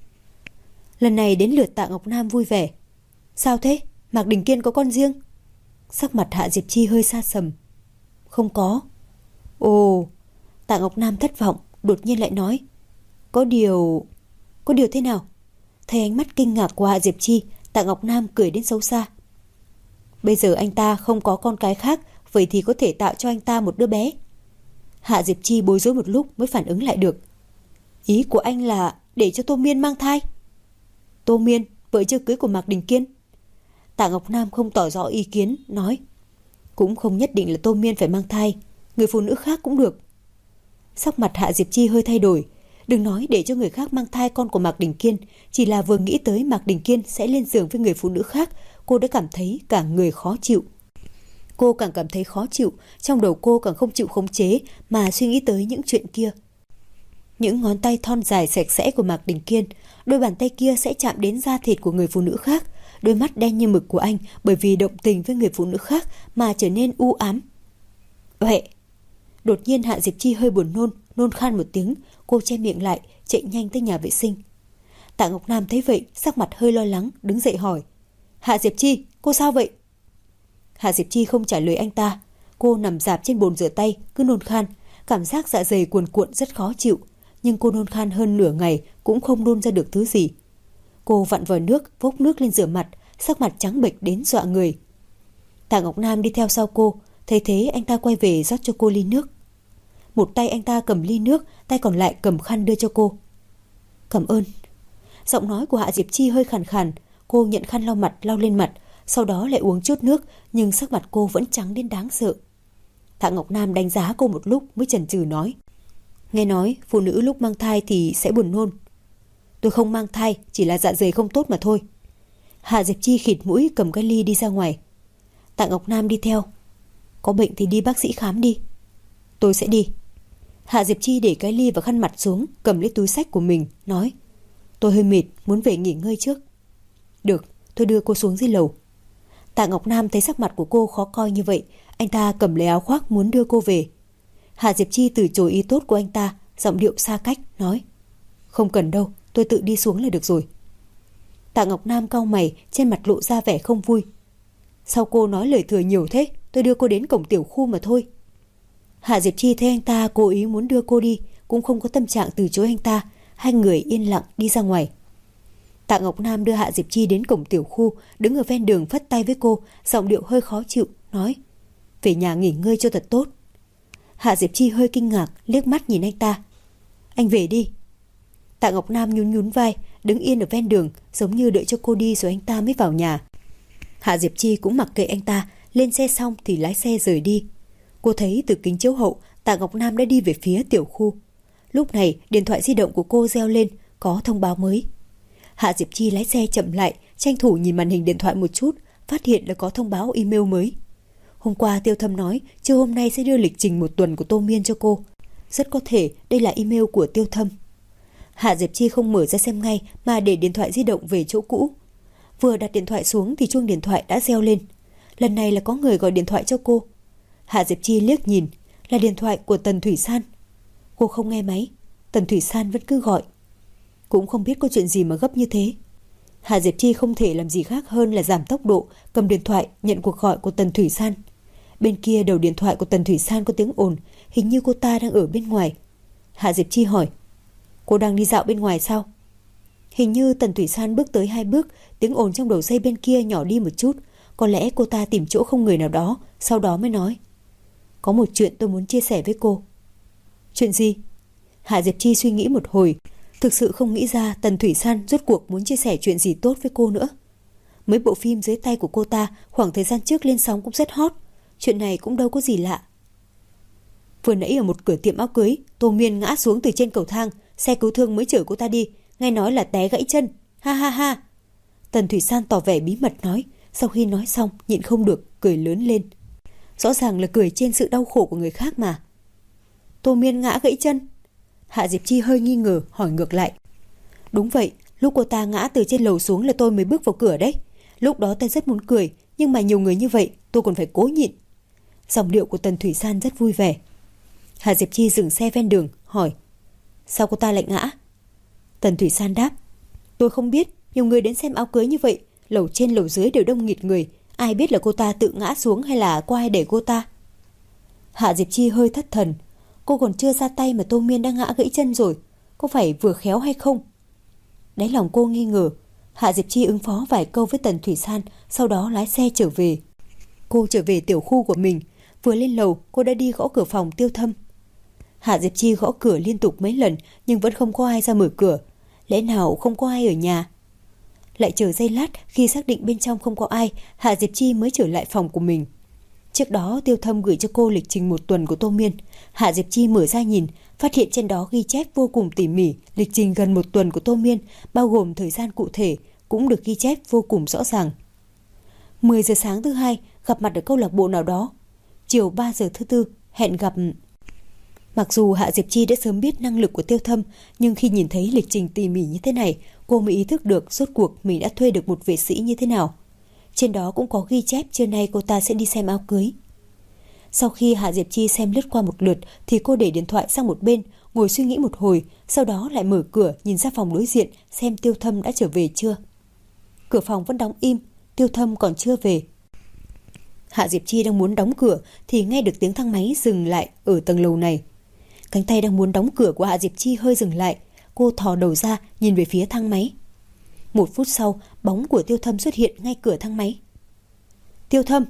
Speaker 1: Lần này đến lượt Tạ Ngọc Nam vui vẻ. Sao thế? Mạc Đình Kiên có con riêng? Sắc mặt Hạ Diệp Chi hơi xa sầm. Không có. Ồ. Tạ Ngọc Nam thất vọng, đột nhiên lại nói: Có điều thế nào? Thấy ánh mắt kinh ngạc của Hạ Diệp Chi, Tạ Ngọc Nam cười đến xấu xa. Bây giờ anh ta không có con cái khác, vậy thì có thể tạo cho anh ta một đứa bé. Hạ Diệp Chi bối rối một lúc mới phản ứng lại được. Ý của anh là để cho Tô Miên mang thai? Tô Miên, vợ chưa cưới của Mạc Đình Kiên. Tạ Ngọc Nam không tỏ rõ ý kiến, nói: cũng không nhất định là Tô Miên phải mang thai, người phụ nữ khác cũng được. Sắc mặt Hạ Diệp Chi hơi thay đổi. Đừng nói để cho người khác mang thai con của Mạc Đình Kiên, chỉ là vừa nghĩ tới Mạc Đình Kiên sẽ lên giường với người phụ nữ khác, cô đã cảm thấy cả người khó chịu. Cô càng cảm thấy khó chịu, trong đầu cô càng không chịu khống chế mà suy nghĩ tới những chuyện kia. Những ngón tay thon dài sạch sẽ của Mạc Đình Kiên, đôi bàn tay kia sẽ chạm đến da thịt của người phụ nữ khác, đôi mắt đen như mực của anh bởi vì động tình với người phụ nữ khác mà trở nên u ám. Uệ! Đột nhiên Hạ Diệp Chi hơi buồn nôn khan một tiếng, cô che miệng lại, chạy nhanh tới nhà vệ sinh. Tạ Ngọc Nam thấy vậy, sắc mặt hơi lo lắng, đứng dậy hỏi: Hạ Diệp Chi, cô sao vậy? Hạ Diệp Chi không trả lời anh ta. Cô nằm rạp trên bồn rửa tay, cứ nôn khan, cảm giác dạ dày cuồn cuộn rất khó chịu. Nhưng cô nôn khan hơn nửa ngày cũng không nôn ra được thứ gì. Cô vặn vòi nước, vốc nước lên rửa mặt, sắc mặt trắng bệch đến dọa người. Tạ Ngọc Nam đi theo sau cô, thấy thế anh ta quay về rót cho cô ly nước. Một tay anh ta cầm ly nước, tay còn lại cầm khăn đưa cho cô. Cảm ơn. Giọng nói của Hạ Diệp Chi hơi khàn khàn. Cô nhận khăn lau mặt, lau lên mặt, sau đó lại uống chút nước, nhưng sắc mặt cô vẫn trắng đến đáng sợ. Tạ Ngọc Nam đánh giá cô một lúc mới chần chừ nói: Nghe nói phụ nữ lúc mang thai thì sẽ buồn nôn. Tôi không mang thai, chỉ là dạ dày không tốt mà thôi. Hạ Diệp Chi khịt mũi cầm cái ly đi ra ngoài. Tạ Ngọc Nam đi theo. Có bệnh thì đi bác sĩ khám đi. Tôi sẽ đi. Hạ Diệp Chi để cái ly và khăn mặt xuống, cầm lấy túi xách của mình, nói: Tôi hơi mệt, muốn về nghỉ ngơi trước. Được, tôi đưa cô xuống dưới lầu. Tạ Ngọc Nam thấy sắc mặt của cô khó coi như vậy, anh ta cầm lấy áo khoác muốn đưa cô về. Hạ Diệp Chi từ chối ý tốt của anh ta, giọng điệu xa cách, nói: Không cần đâu, tôi tự đi xuống là được rồi. Tạ Ngọc Nam cau mày, trên mặt lộ ra vẻ không vui. Sao cô nói lời thừa nhiều thế? Tôi đưa cô đến cổng tiểu khu mà thôi. Hạ Diệp Chi thấy anh ta cố ý muốn đưa cô đi, cũng không có tâm trạng từ chối anh ta. Hai người yên lặng đi ra ngoài. Tạ Ngọc Nam đưa Hạ Diệp Chi đến cổng tiểu khu, đứng ở ven đường phất tay với cô, giọng điệu hơi khó chịu, nói: Về nhà nghỉ ngơi cho thật tốt. Hạ Diệp Chi hơi kinh ngạc, liếc mắt nhìn anh ta. Anh về đi. Tạ Ngọc Nam nhún nhún vai, đứng yên ở ven đường, giống như đợi cho cô đi rồi anh ta mới vào nhà. Hạ Diệp Chi cũng mặc kệ anh ta, lên xe xong thì lái xe rời đi. Cô thấy từ kính chiếu hậu, Tạ Ngọc Nam đã đi về phía tiểu khu. Lúc này, điện thoại di động của cô reo lên, có thông báo mới. Hạ Diệp Chi lái xe chậm lại, tranh thủ nhìn màn hình điện thoại một chút, phát hiện là có thông báo email mới. Hôm qua Tiêu Thâm nói trưa hôm nay sẽ đưa lịch trình một tuần của Tô Miên cho cô. Rất có thể đây là email của Tiêu Thâm. Hạ Diệp Chi không mở ra xem ngay mà để điện thoại di động về chỗ cũ. Vừa đặt điện thoại xuống thì chuông điện thoại đã reo lên. Lần này là có người gọi điện thoại cho cô. Hạ Diệp Chi liếc nhìn, là điện thoại của Tần Thủy San. Cô không nghe máy, Tần Thủy San vẫn cứ gọi. Cũng không biết có chuyện gì mà gấp như thế. Hạ Diệp Chi không thể làm gì khác hơn là giảm tốc độ, cầm điện thoại nhận cuộc gọi của Tần Thủy San. Bên kia đầu điện thoại của Tần Thủy San có tiếng ồn, hình như cô ta đang ở bên ngoài. Hạ Diệp Chi hỏi, cô đang đi dạo bên ngoài sao? Hình như Tần Thủy San bước tới 2 bước, tiếng ồn trong đầu dây bên kia nhỏ đi một chút. Có lẽ cô ta tìm chỗ không người nào đó, sau đó mới nói, có một chuyện tôi muốn chia sẻ với cô. Chuyện gì? Hạ Diệp Chi suy nghĩ một hồi, thực sự không nghĩ ra Tần Thủy San rốt cuộc muốn chia sẻ chuyện gì tốt với cô nữa. Mấy bộ phim dưới tay của cô ta khoảng thời gian trước lên sóng cũng rất hot, chuyện này cũng đâu có gì lạ. Vừa nãy ở một cửa tiệm áo cưới, Tô Miên ngã xuống từ trên cầu thang, xe cứu thương mới chở cô ta đi, nghe nói là té gãy chân. Ha ha ha. Tần Thủy San tỏ vẻ bí mật nói, sau khi nói xong nhịn không được cười lớn lên. Rõ ràng là cười trên sự đau khổ của người khác mà. Tô Miên ngã gãy chân? Hạ Diệp Chi hơi nghi ngờ hỏi ngược lại. Đúng vậy, lúc cô ta ngã từ trên lầu xuống là tôi mới bước vào cửa đấy. Lúc đó tôi rất muốn cười, nhưng mà nhiều người như vậy tôi còn phải cố nhịn. Giọng điệu của Tần Thủy San rất vui vẻ. Hạ Diệp Chi dừng xe ven đường hỏi, sao cô ta lại ngã? Tần Thủy San đáp, tôi không biết, nhiều người đến xem áo cưới như vậy, lầu trên lầu dưới đều đông nghịt người, ai biết là cô ta tự ngã xuống hay là có ai để cô ta. Hạ Diệp Chi hơi thất thần, cô còn chưa ra tay mà Tô Miên đã ngã gãy chân rồi, có phải vừa khéo hay không? Đáy lòng cô nghi ngờ. Hạ Diệp Chi ứng phó vài câu với Tần Thủy San, sau đó lái xe trở về. Cô trở về tiểu khu của mình, vừa lên lầu cô đã đi gõ cửa phòng Tiêu Thâm. Hạ Diệp Chi gõ cửa liên tục mấy lần nhưng vẫn không có ai ra mở cửa. Lẽ nào không có ai ở nhà? Lại chờ giây lát, khi xác định bên trong không có ai, Hạ Diệp Chi mới trở lại phòng của mình. Trước đó Tiêu Thâm gửi cho cô lịch trình 1 tuần của Tô Miên. Hạ Diệp Chi mở ra nhìn, phát hiện trên đó ghi chép vô cùng tỉ mỉ lịch trình gần 1 tuần của Tô Miên, bao gồm thời gian cụ thể, cũng được ghi chép vô cùng rõ ràng. 10 giờ sáng thứ Hai gặp mặt ở câu lạc bộ nào đó. Chiều 3 giờ thứ Tư hẹn gặp. Mặc dù Hạ Diệp Chi đã sớm biết năng lực của Tiêu Thâm, nhưng khi nhìn thấy lịch trình tỉ mỉ như thế này, cô mới ý thức được rốt cuộc mình đã thuê được một vệ sĩ như thế nào. Trên đó cũng có ghi chép trưa nay cô ta sẽ đi xem áo cưới. Sau khi Hạ Diệp Chi xem lướt qua một lượt thì cô để điện thoại sang một bên, ngồi suy nghĩ một hồi, sau đó lại mở cửa nhìn ra phòng đối diện xem Tiêu Thâm đã trở về chưa. Cửa phòng vẫn đóng im, Tiêu Thâm còn chưa về. Hạ Diệp Chi đang muốn đóng cửa thì nghe được tiếng thang máy dừng lại ở tầng lầu này. Cánh tay đang muốn đóng cửa của Hạ Diệp Chi hơi dừng lại, cô thò đầu ra nhìn về phía thang máy. 1 phút sau, bóng của Tiêu Thâm xuất hiện ngay cửa thang máy. Tiêu Thâm!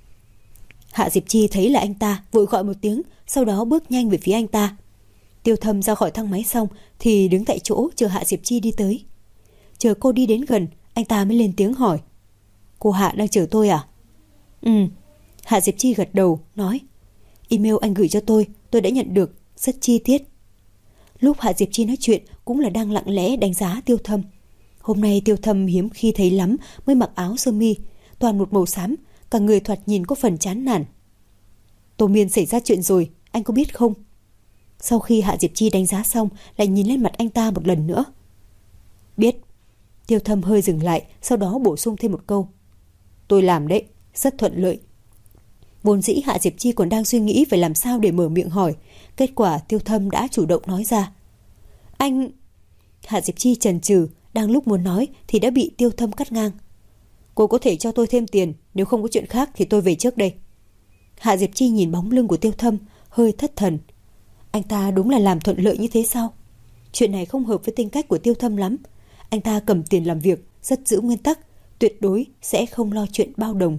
Speaker 1: Hạ Diệp Chi thấy là anh ta, vội gọi một tiếng, sau đó bước nhanh về phía anh ta. Tiêu Thâm ra khỏi thang máy xong thì đứng tại chỗ chờ Hạ Diệp Chi đi tới. Chờ cô đi đến gần, anh ta mới lên tiếng hỏi, cô Hạ đang chờ tôi à? Ừ. Hạ Diệp Chi gật đầu, nói, email anh gửi cho tôi đã nhận được, rất chi tiết. Lúc Hạ Diệp Chi nói chuyện cũng là đang lặng lẽ đánh giá Tiêu Thâm. Hôm nay Tiêu Thâm hiếm khi thấy lắm mới mặc áo sơ mi, toàn một màu xám, cả người thoạt nhìn có phần chán nản. Tô Miên xảy ra chuyện rồi, anh có biết không? Sau khi Hạ Diệp Chi đánh giá xong, lại nhìn lên mặt anh ta một lần nữa. Biết. Tiêu Thâm hơi dừng lại, sau đó bổ sung thêm một câu. Tôi làm đấy, rất thuận lợi. Vốn dĩ Hạ Diệp Chi còn đang suy nghĩ phải làm sao để mở miệng hỏi, kết quả Tiêu Thâm đã chủ động nói ra. Anh... Hạ Diệp Chi chần chừ, đang lúc muốn nói thì đã bị Tiêu Thâm cắt ngang. Cô có thể cho tôi thêm tiền, nếu không có chuyện khác thì tôi về trước đây. Hạ Diệp Chi nhìn bóng lưng của Tiêu Thâm, hơi thất thần. Anh ta đúng là làm thuận lợi như thế sao? Chuyện này không hợp với tính cách của Tiêu Thâm lắm. Anh ta cầm tiền làm việc, rất giữ nguyên tắc, tuyệt đối sẽ không lo chuyện bao đồng.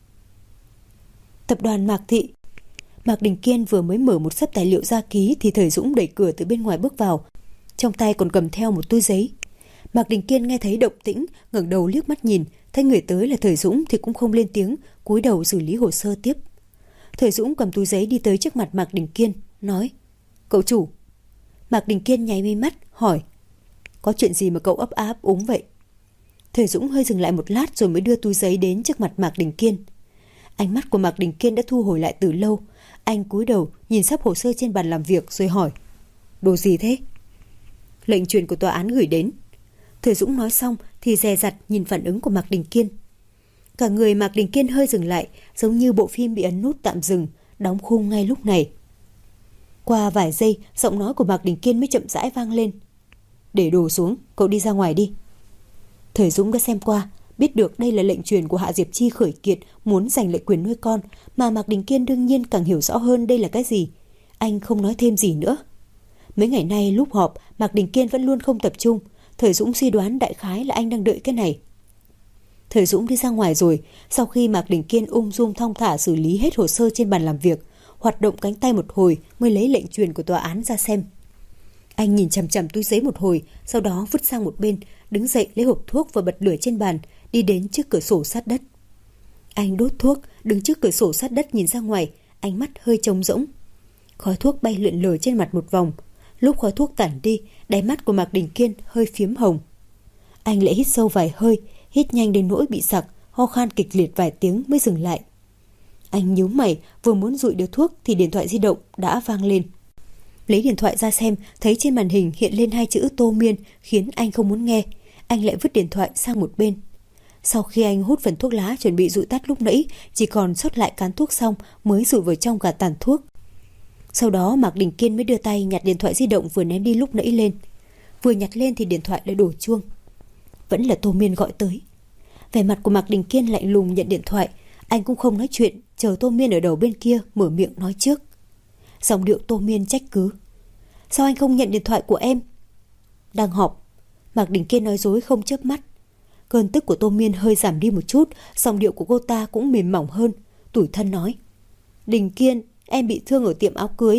Speaker 1: Tập đoàn Mạc Thị. Mạc Đình Kiên vừa mới mở một xấp tài liệu ra ký thì Thời Dũng đẩy cửa từ bên ngoài bước vào, trong tay còn cầm theo một túi giấy. Mạc Đình Kiên nghe thấy động tĩnh, ngẩng đầu liếc mắt nhìn, thấy người tới là Thời Dũng thì cũng không lên tiếng, cúi đầu xử lý hồ sơ tiếp. Thời Dũng cầm túi giấy đi tới trước mặt Mạc Đình Kiên, nói: "Cậu chủ." Mạc Đình Kiên nháy mi mắt, hỏi: "Có chuyện gì mà cậu ấp á ấp úng vậy?" Thời Dũng hơi dừng lại một lát rồi mới đưa túi giấy đến trước mặt Mạc Đình Kiên. Ánh mắt của Mạc Đình Kiên đã thu hồi lại từ lâu. Anh cúi đầu nhìn sắp hồ sơ trên bàn làm việc rồi hỏi: "Đồ gì thế?" "Lệnh truyền của tòa án gửi đến." Thời Dũng nói xong thì dè dặt nhìn phản ứng của Mạc Đình Kiên. Cả người Mạc Đình Kiên hơi dừng lại, giống như bộ phim bị ấn nút tạm dừng, đóng khung ngay lúc này. Qua vài giây, giọng nói của Mạc Đình Kiên mới chậm rãi vang lên: "Để đồ xuống, cậu đi ra ngoài đi." Thời Dũng đã xem qua, biết được đây là lệnh truyền của Hạ Diệp Chi khởi kiện muốn giành lại quyền nuôi con, mà Mạc Đình Kiên đương nhiên càng hiểu rõ hơn đây là cái gì. Anh không nói thêm gì nữa. Mấy ngày nay lúc họp, Mạc Đình Kiên vẫn luôn không tập trung. Thời Dũng suy đoán đại khái là anh đang đợi cái này. Thời Dũng đi ra ngoài rồi, sau khi Mạc Đình Kiên ung dung thong thả xử lý hết hồ sơ trên bàn làm việc, hoạt động cánh tay một hồi mới lấy lệnh truyền của tòa án ra xem. Anh nhìn chằm chằm túi giấy một hồi, sau đó vứt sang một bên, đứng dậy lấy hộp thuốc và bật lửa trên bàn, đi đến trước cửa sổ sát đất. Anh đốt thuốc, đứng trước cửa sổ sát đất nhìn ra ngoài, ánh mắt hơi trống rỗng. Khói thuốc bay lượn lờ trên mặt một vòng. Lúc khói thuốc tản đi, đáy mắt của Mạc Đình Kiên hơi phiếm hồng. Anh lại hít sâu vài hơi, hít nhanh đến nỗi bị sặc, ho khan kịch liệt vài tiếng mới dừng lại. Anh nhíu mày, vừa muốn dụi điếu thuốc thì điện thoại di động đã vang lên. Lấy điện thoại ra xem, thấy trên màn hình hiện lên 2 chữ Tô Miên, khiến anh không muốn nghe. Anh lại vứt điện thoại sang một bên. Sau khi anh hút phần thuốc lá chuẩn bị dụi tắt lúc nãy, chỉ còn sót lại cán thuốc xong mới dụi vào trong gạt tàn thuốc. Sau đó Mạc Đình Kiên mới đưa tay nhặt điện thoại di động vừa ném đi lúc nãy lên. Vừa nhặt lên thì điện thoại lại đổ chuông. Vẫn là Tô Miên gọi tới. Vẻ mặt của Mạc Đình Kiên lạnh lùng nhận điện thoại. Anh cũng không nói chuyện, chờ Tô Miên ở đầu bên kia mở miệng nói trước. Giọng điệu Tô Miên trách cứ. Sao anh không nhận điện thoại của em? Đang họp. Mạc Đình Kiên nói dối không chớp mắt. Cơn tức của Tô Miên hơi giảm đi một chút, giọng điệu của cô ta cũng mềm mỏng hơn, tủi thân nói. Đình Kiên, em bị thương ở tiệm áo cưới.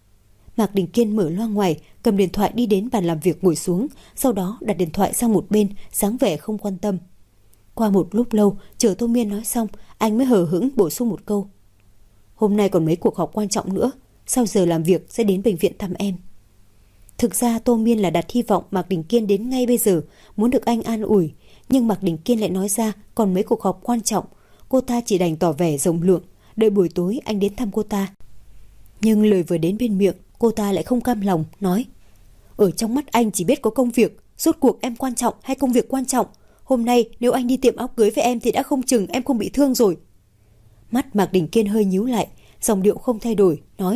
Speaker 1: Mạc Đình Kiên mở loa ngoài, cầm điện thoại đi đến bàn làm việc ngồi xuống, sau đó đặt điện thoại sang một bên, dáng vẻ không quan tâm. Qua một lúc lâu, chờ Tô Miên nói xong, anh mới hờ hững bổ sung một câu. Hôm nay còn mấy cuộc họp quan trọng nữa, sau giờ làm việc sẽ đến bệnh viện thăm em. Thực ra Tô Miên là đặt hy vọng Mạc Đình Kiên đến ngay bây giờ, muốn được anh an ủi, nhưng Mạc Đình Kiên lại nói ra còn mấy cuộc họp quan trọng, cô ta chỉ đành tỏ vẻ rộng lượng, đợi buổi tối anh đến thăm cô ta. Nhưng lời vừa đến bên miệng, cô ta lại không cam lòng, nói. Ở trong mắt anh chỉ biết có công việc, rốt cuộc em quan trọng hay công việc quan trọng? Hôm nay nếu anh đi tiệm áo cưới với em thì đã không chừng em không bị thương rồi. Mắt Mạc Đình Kiên hơi nhíu lại, giọng điệu không thay đổi, nói.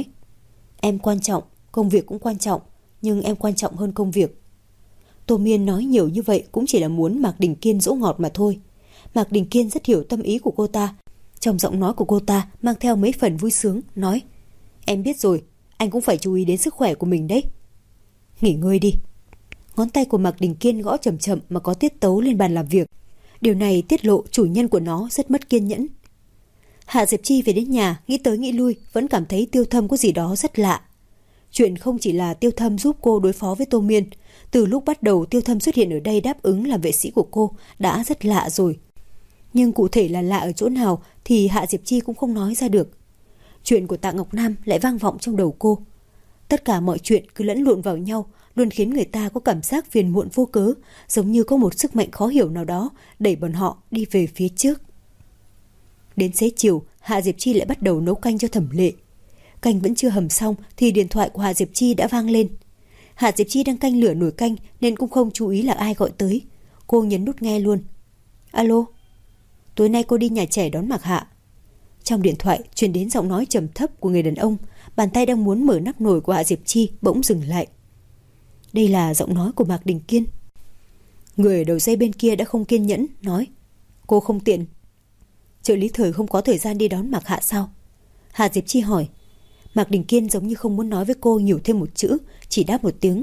Speaker 1: Em quan trọng, công việc cũng quan trọng, nhưng em quan trọng hơn công việc. Tô Miên nói nhiều như vậy cũng chỉ là muốn Mạc Đình Kiên dỗ ngọt mà thôi. Mạc Đình Kiên rất hiểu tâm ý của cô ta. Trong giọng nói của cô ta mang theo mấy phần vui sướng, nói. Em biết rồi, anh cũng phải chú ý đến sức khỏe của mình đấy. Nghỉ ngơi đi. Ngón tay của Mạc Đình Kiên gõ chậm chậm mà có tiết tấu lên bàn làm việc. Điều này tiết lộ chủ nhân của nó rất mất kiên nhẫn. Hạ Diệp Chi về đến nhà, nghĩ tới nghĩ lui, vẫn cảm thấy Tiêu Thâm có gì đó rất lạ. Chuyện không chỉ là Tiêu Thâm giúp cô đối phó với Tô Miên. Từ lúc bắt đầu Tiêu Thâm xuất hiện ở đây đáp ứng làm vệ sĩ của cô đã rất lạ rồi. Nhưng cụ thể là lạ ở chỗ nào thì Hạ Diệp Chi cũng không nói ra được. Chuyện của Tạ Ngọc Nam lại vang vọng trong đầu cô. Tất cả mọi chuyện cứ lẫn lộn vào nhau, luôn khiến người ta có cảm giác phiền muộn vô cớ, giống như có một sức mạnh khó hiểu nào đó đẩy bọn họ đi về phía trước. Đến xế chiều, Hạ Diệp Chi lại bắt đầu nấu canh cho Thẩm Lệ. Canh vẫn chưa hầm xong thì điện thoại của Hạ Diệp Chi đã vang lên. Hạ Diệp Chi đang canh lửa nồi canh nên cũng không chú ý là ai gọi tới. Cô nhấn nút nghe luôn. Alo, tối nay cô đi nhà trẻ đón Mạc Hạ. Trong điện thoại truyền đến giọng nói trầm thấp của người đàn ông. Bàn tay đang muốn mở nắp nồi của Hạ Diệp Chi bỗng dừng lại. Đây là giọng nói của Mạc Đình Kiên. Người ở đầu dây bên kia đã không kiên nhẫn, nói. Cô không tiện. Trợ lý Thời không có thời gian đi đón Mạc Hạ sao? Hạ Diệp Chi hỏi. Mạc Đình Kiên giống như không muốn nói với cô nhiều thêm một chữ, chỉ đáp một tiếng.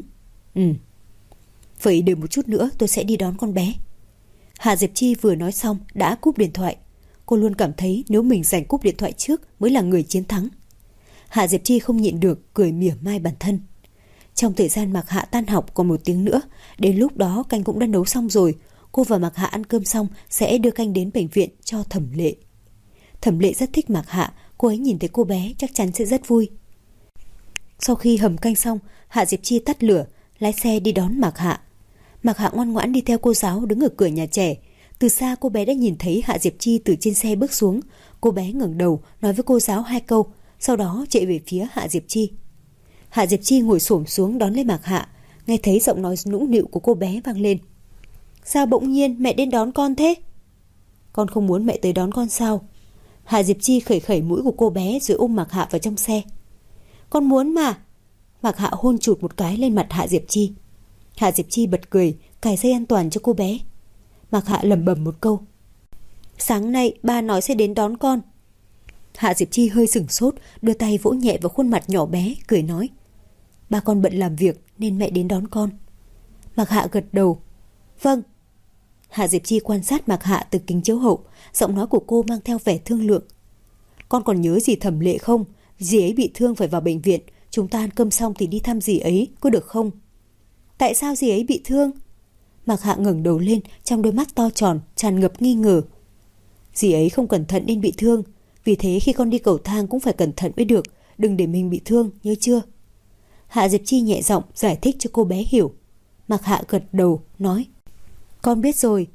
Speaker 1: Vậy đợi một chút nữa tôi sẽ đi đón con bé. Hạ Diệp Chi vừa nói xong đã cúp điện thoại. Cô luôn cảm thấy nếu mình giành cúp điện thoại trước mới là người chiến thắng. Hạ Diệp Chi không nhịn được cười mỉa mai bản thân. Trong thời gian Mạc Hạ tan học còn 1 tiếng nữa, đến lúc đó canh cũng đã nấu xong rồi. Cô và Mạc Hạ ăn cơm xong sẽ đưa canh đến bệnh viện cho Thẩm Lệ. Thẩm Lệ rất thích Mạc Hạ, cô ấy nhìn thấy cô bé chắc chắn sẽ rất vui. Sau khi hầm canh xong, Hạ Diệp Chi tắt lửa, lái xe đi đón Mạc Hạ. Mạc Hạ ngoan ngoãn đi theo cô giáo đứng ở cửa nhà trẻ. Từ xa cô bé đã nhìn thấy Hạ Diệp Chi từ trên xe bước xuống. Cô bé ngẩng đầu nói với cô giáo 2 câu, sau đó chạy về phía Hạ Diệp Chi. Hạ Diệp Chi ngồi xổm xuống đón lấy Mạc Hạ, nghe thấy giọng nói nũng nịu của cô bé vang lên. Sao bỗng nhiên mẹ đến đón con thế? Con không muốn mẹ tới đón con sao? Hạ Diệp Chi khẩy khẩy mũi của cô bé rồi ôm Mạc Hạ vào trong xe. Con muốn mà. Mạc Hạ hôn chụt một cái lên mặt Hạ Diệp Chi. Hạ Diệp Chi bật cười, cài dây an toàn cho cô bé. Mạc Hạ lẩm bẩm một câu. Sáng nay ba nói sẽ đến đón con. Hạ Diệp Chi hơi sửng sốt, đưa tay vỗ nhẹ vào khuôn mặt nhỏ bé, cười nói. Ba con bận làm việc nên mẹ đến đón con. Mạc Hạ gật đầu. Vâng. Hạ Diệp Chi quan sát Mạc Hạ từ kính chiếu hậu, giọng nói của cô mang theo vẻ thương lượng. Con còn nhớ dì Thẩm Lệ không? Dì ấy bị thương phải vào bệnh viện, chúng ta ăn cơm xong thì đi thăm dì ấy, có được không? Tại sao dì ấy bị thương? Mạc Hạ ngẩng đầu lên, trong đôi mắt to tròn tràn ngập nghi ngờ. Dì ấy không cẩn thận nên bị thương, vì thế khi con đi cầu thang cũng phải cẩn thận mới được, đừng để mình bị thương, nhớ chưa? Hạ Diệp Chi nhẹ giọng giải thích cho cô bé hiểu. Mạc Hạ gật đầu, nói. Con biết rồi.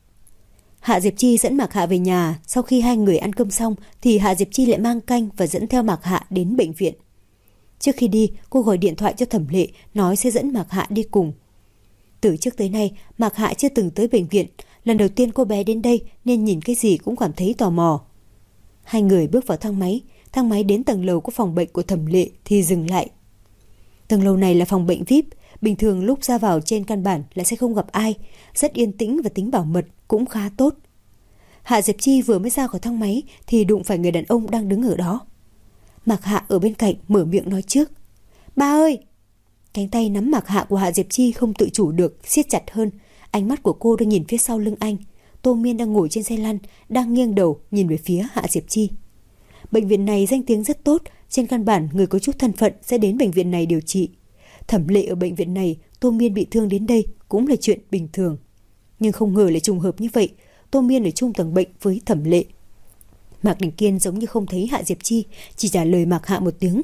Speaker 1: Hạ Diệp Chi dẫn Mạc Hạ về nhà. Sau khi hai người ăn cơm xong thì Hạ Diệp Chi lại mang canh và dẫn theo Mạc Hạ đến bệnh viện. Trước khi đi, cô gọi điện thoại cho Thẩm Lệ, nói sẽ dẫn Mạc Hạ đi cùng. Từ trước tới nay, Mạc Hạ chưa từng tới bệnh viện. Lần đầu tiên cô bé đến đây nên nhìn cái gì cũng cảm thấy tò mò. Hai người bước vào thang máy đến tầng lầu của phòng bệnh của Thẩm Lệ thì dừng lại. Tầng lầu này là phòng bệnh VIP, bình thường lúc ra vào trên căn bản là sẽ không gặp ai, rất yên tĩnh và tính bảo mật cũng khá tốt. Hạ Diệp Chi vừa mới ra khỏi thang máy thì đụng phải người đàn ông đang đứng ở đó. Mạc Hạ ở bên cạnh mở miệng nói trước. Ba ơi! Cánh tay nắm Mạc Hạ của Hạ Diệp Chi không tự chủ được, siết chặt hơn. Ánh mắt của cô đang nhìn phía sau lưng anh. Tô Miên đang ngồi trên xe lăn, đang nghiêng đầu nhìn về phía Hạ Diệp Chi. Bệnh viện này danh tiếng rất tốt, trên căn bản người có chút thân phận sẽ đến bệnh viện này điều trị. Thẩm Lệ ở bệnh viện này, Tô Miên bị thương đến đây cũng là chuyện bình thường. Nhưng không ngờ lại trùng hợp như vậy, Tô Miên ở chung tầng bệnh với Thẩm Lệ. Mạc Đình Kiên giống như không thấy Hạ Diệp Chi, chỉ trả lời Mạc Hạ một tiếng.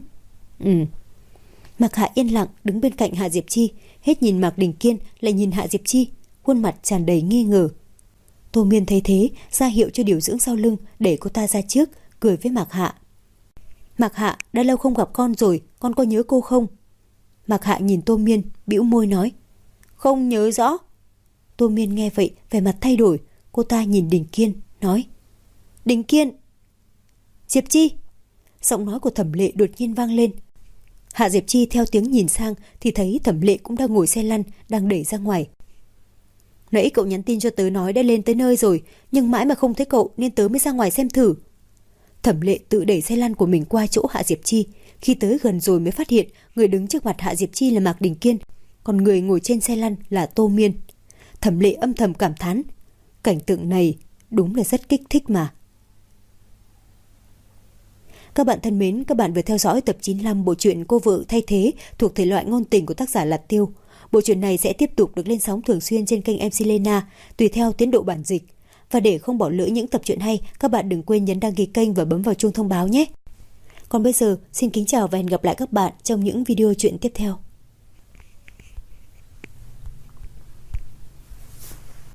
Speaker 1: Mạc Hạ yên lặng đứng bên cạnh Hạ Diệp Chi, hết nhìn Mạc Đình Kiên lại nhìn Hạ Diệp Chi, khuôn mặt tràn đầy nghi ngờ. Tô Miên thấy thế, ra hiệu cho điều dưỡng sau lưng để cô ta ra trước, cười với Mạc Hạ. Mạc Hạ, đã lâu không gặp con rồi, con có nhớ cô không? Mạc Hạ nhìn Tô Miên, bĩu môi nói. Không nhớ rõ. Tô Miên nghe vậy, vẻ mặt thay đổi, cô ta nhìn Đình Kiên, nói. Đình Kiên! Diệp Chi! Giọng nói của Thẩm Lệ đột nhiên vang lên. Hạ Diệp Chi theo tiếng nhìn sang thì thấy Thẩm Lệ cũng đang ngồi xe lăn, đang đẩy ra ngoài. Nãy cậu nhắn tin cho tớ nói đã lên tới nơi rồi, nhưng mãi mà không thấy cậu nên tớ mới ra ngoài xem thử. Thẩm Lệ tự đẩy xe lăn của mình qua chỗ Hạ Diệp Chi. Khi tới gần rồi mới phát hiện người đứng trước mặt Hạ Diệp Chi là Mạc Đình Kiên, còn người ngồi trên xe lăn là Tô Miên. Thẩm Lệ âm thầm cảm thán, cảnh tượng này đúng là rất kích thích mà. Các bạn thân mến, các bạn vừa theo dõi tập 95 bộ truyện Cô vợ thay thế thuộc thể loại ngôn tình của tác giả Lạt Tiêu. Bộ truyện này sẽ tiếp tục được lên sóng thường xuyên trên kênh MC Lena tùy theo tiến độ bản dịch. Và để không bỏ lỡ những tập truyện hay, các bạn đừng quên nhấn đăng ký kênh và bấm vào chuông thông báo nhé. Còn bây giờ, xin kính chào và hẹn gặp lại các bạn trong những video truyện tiếp theo.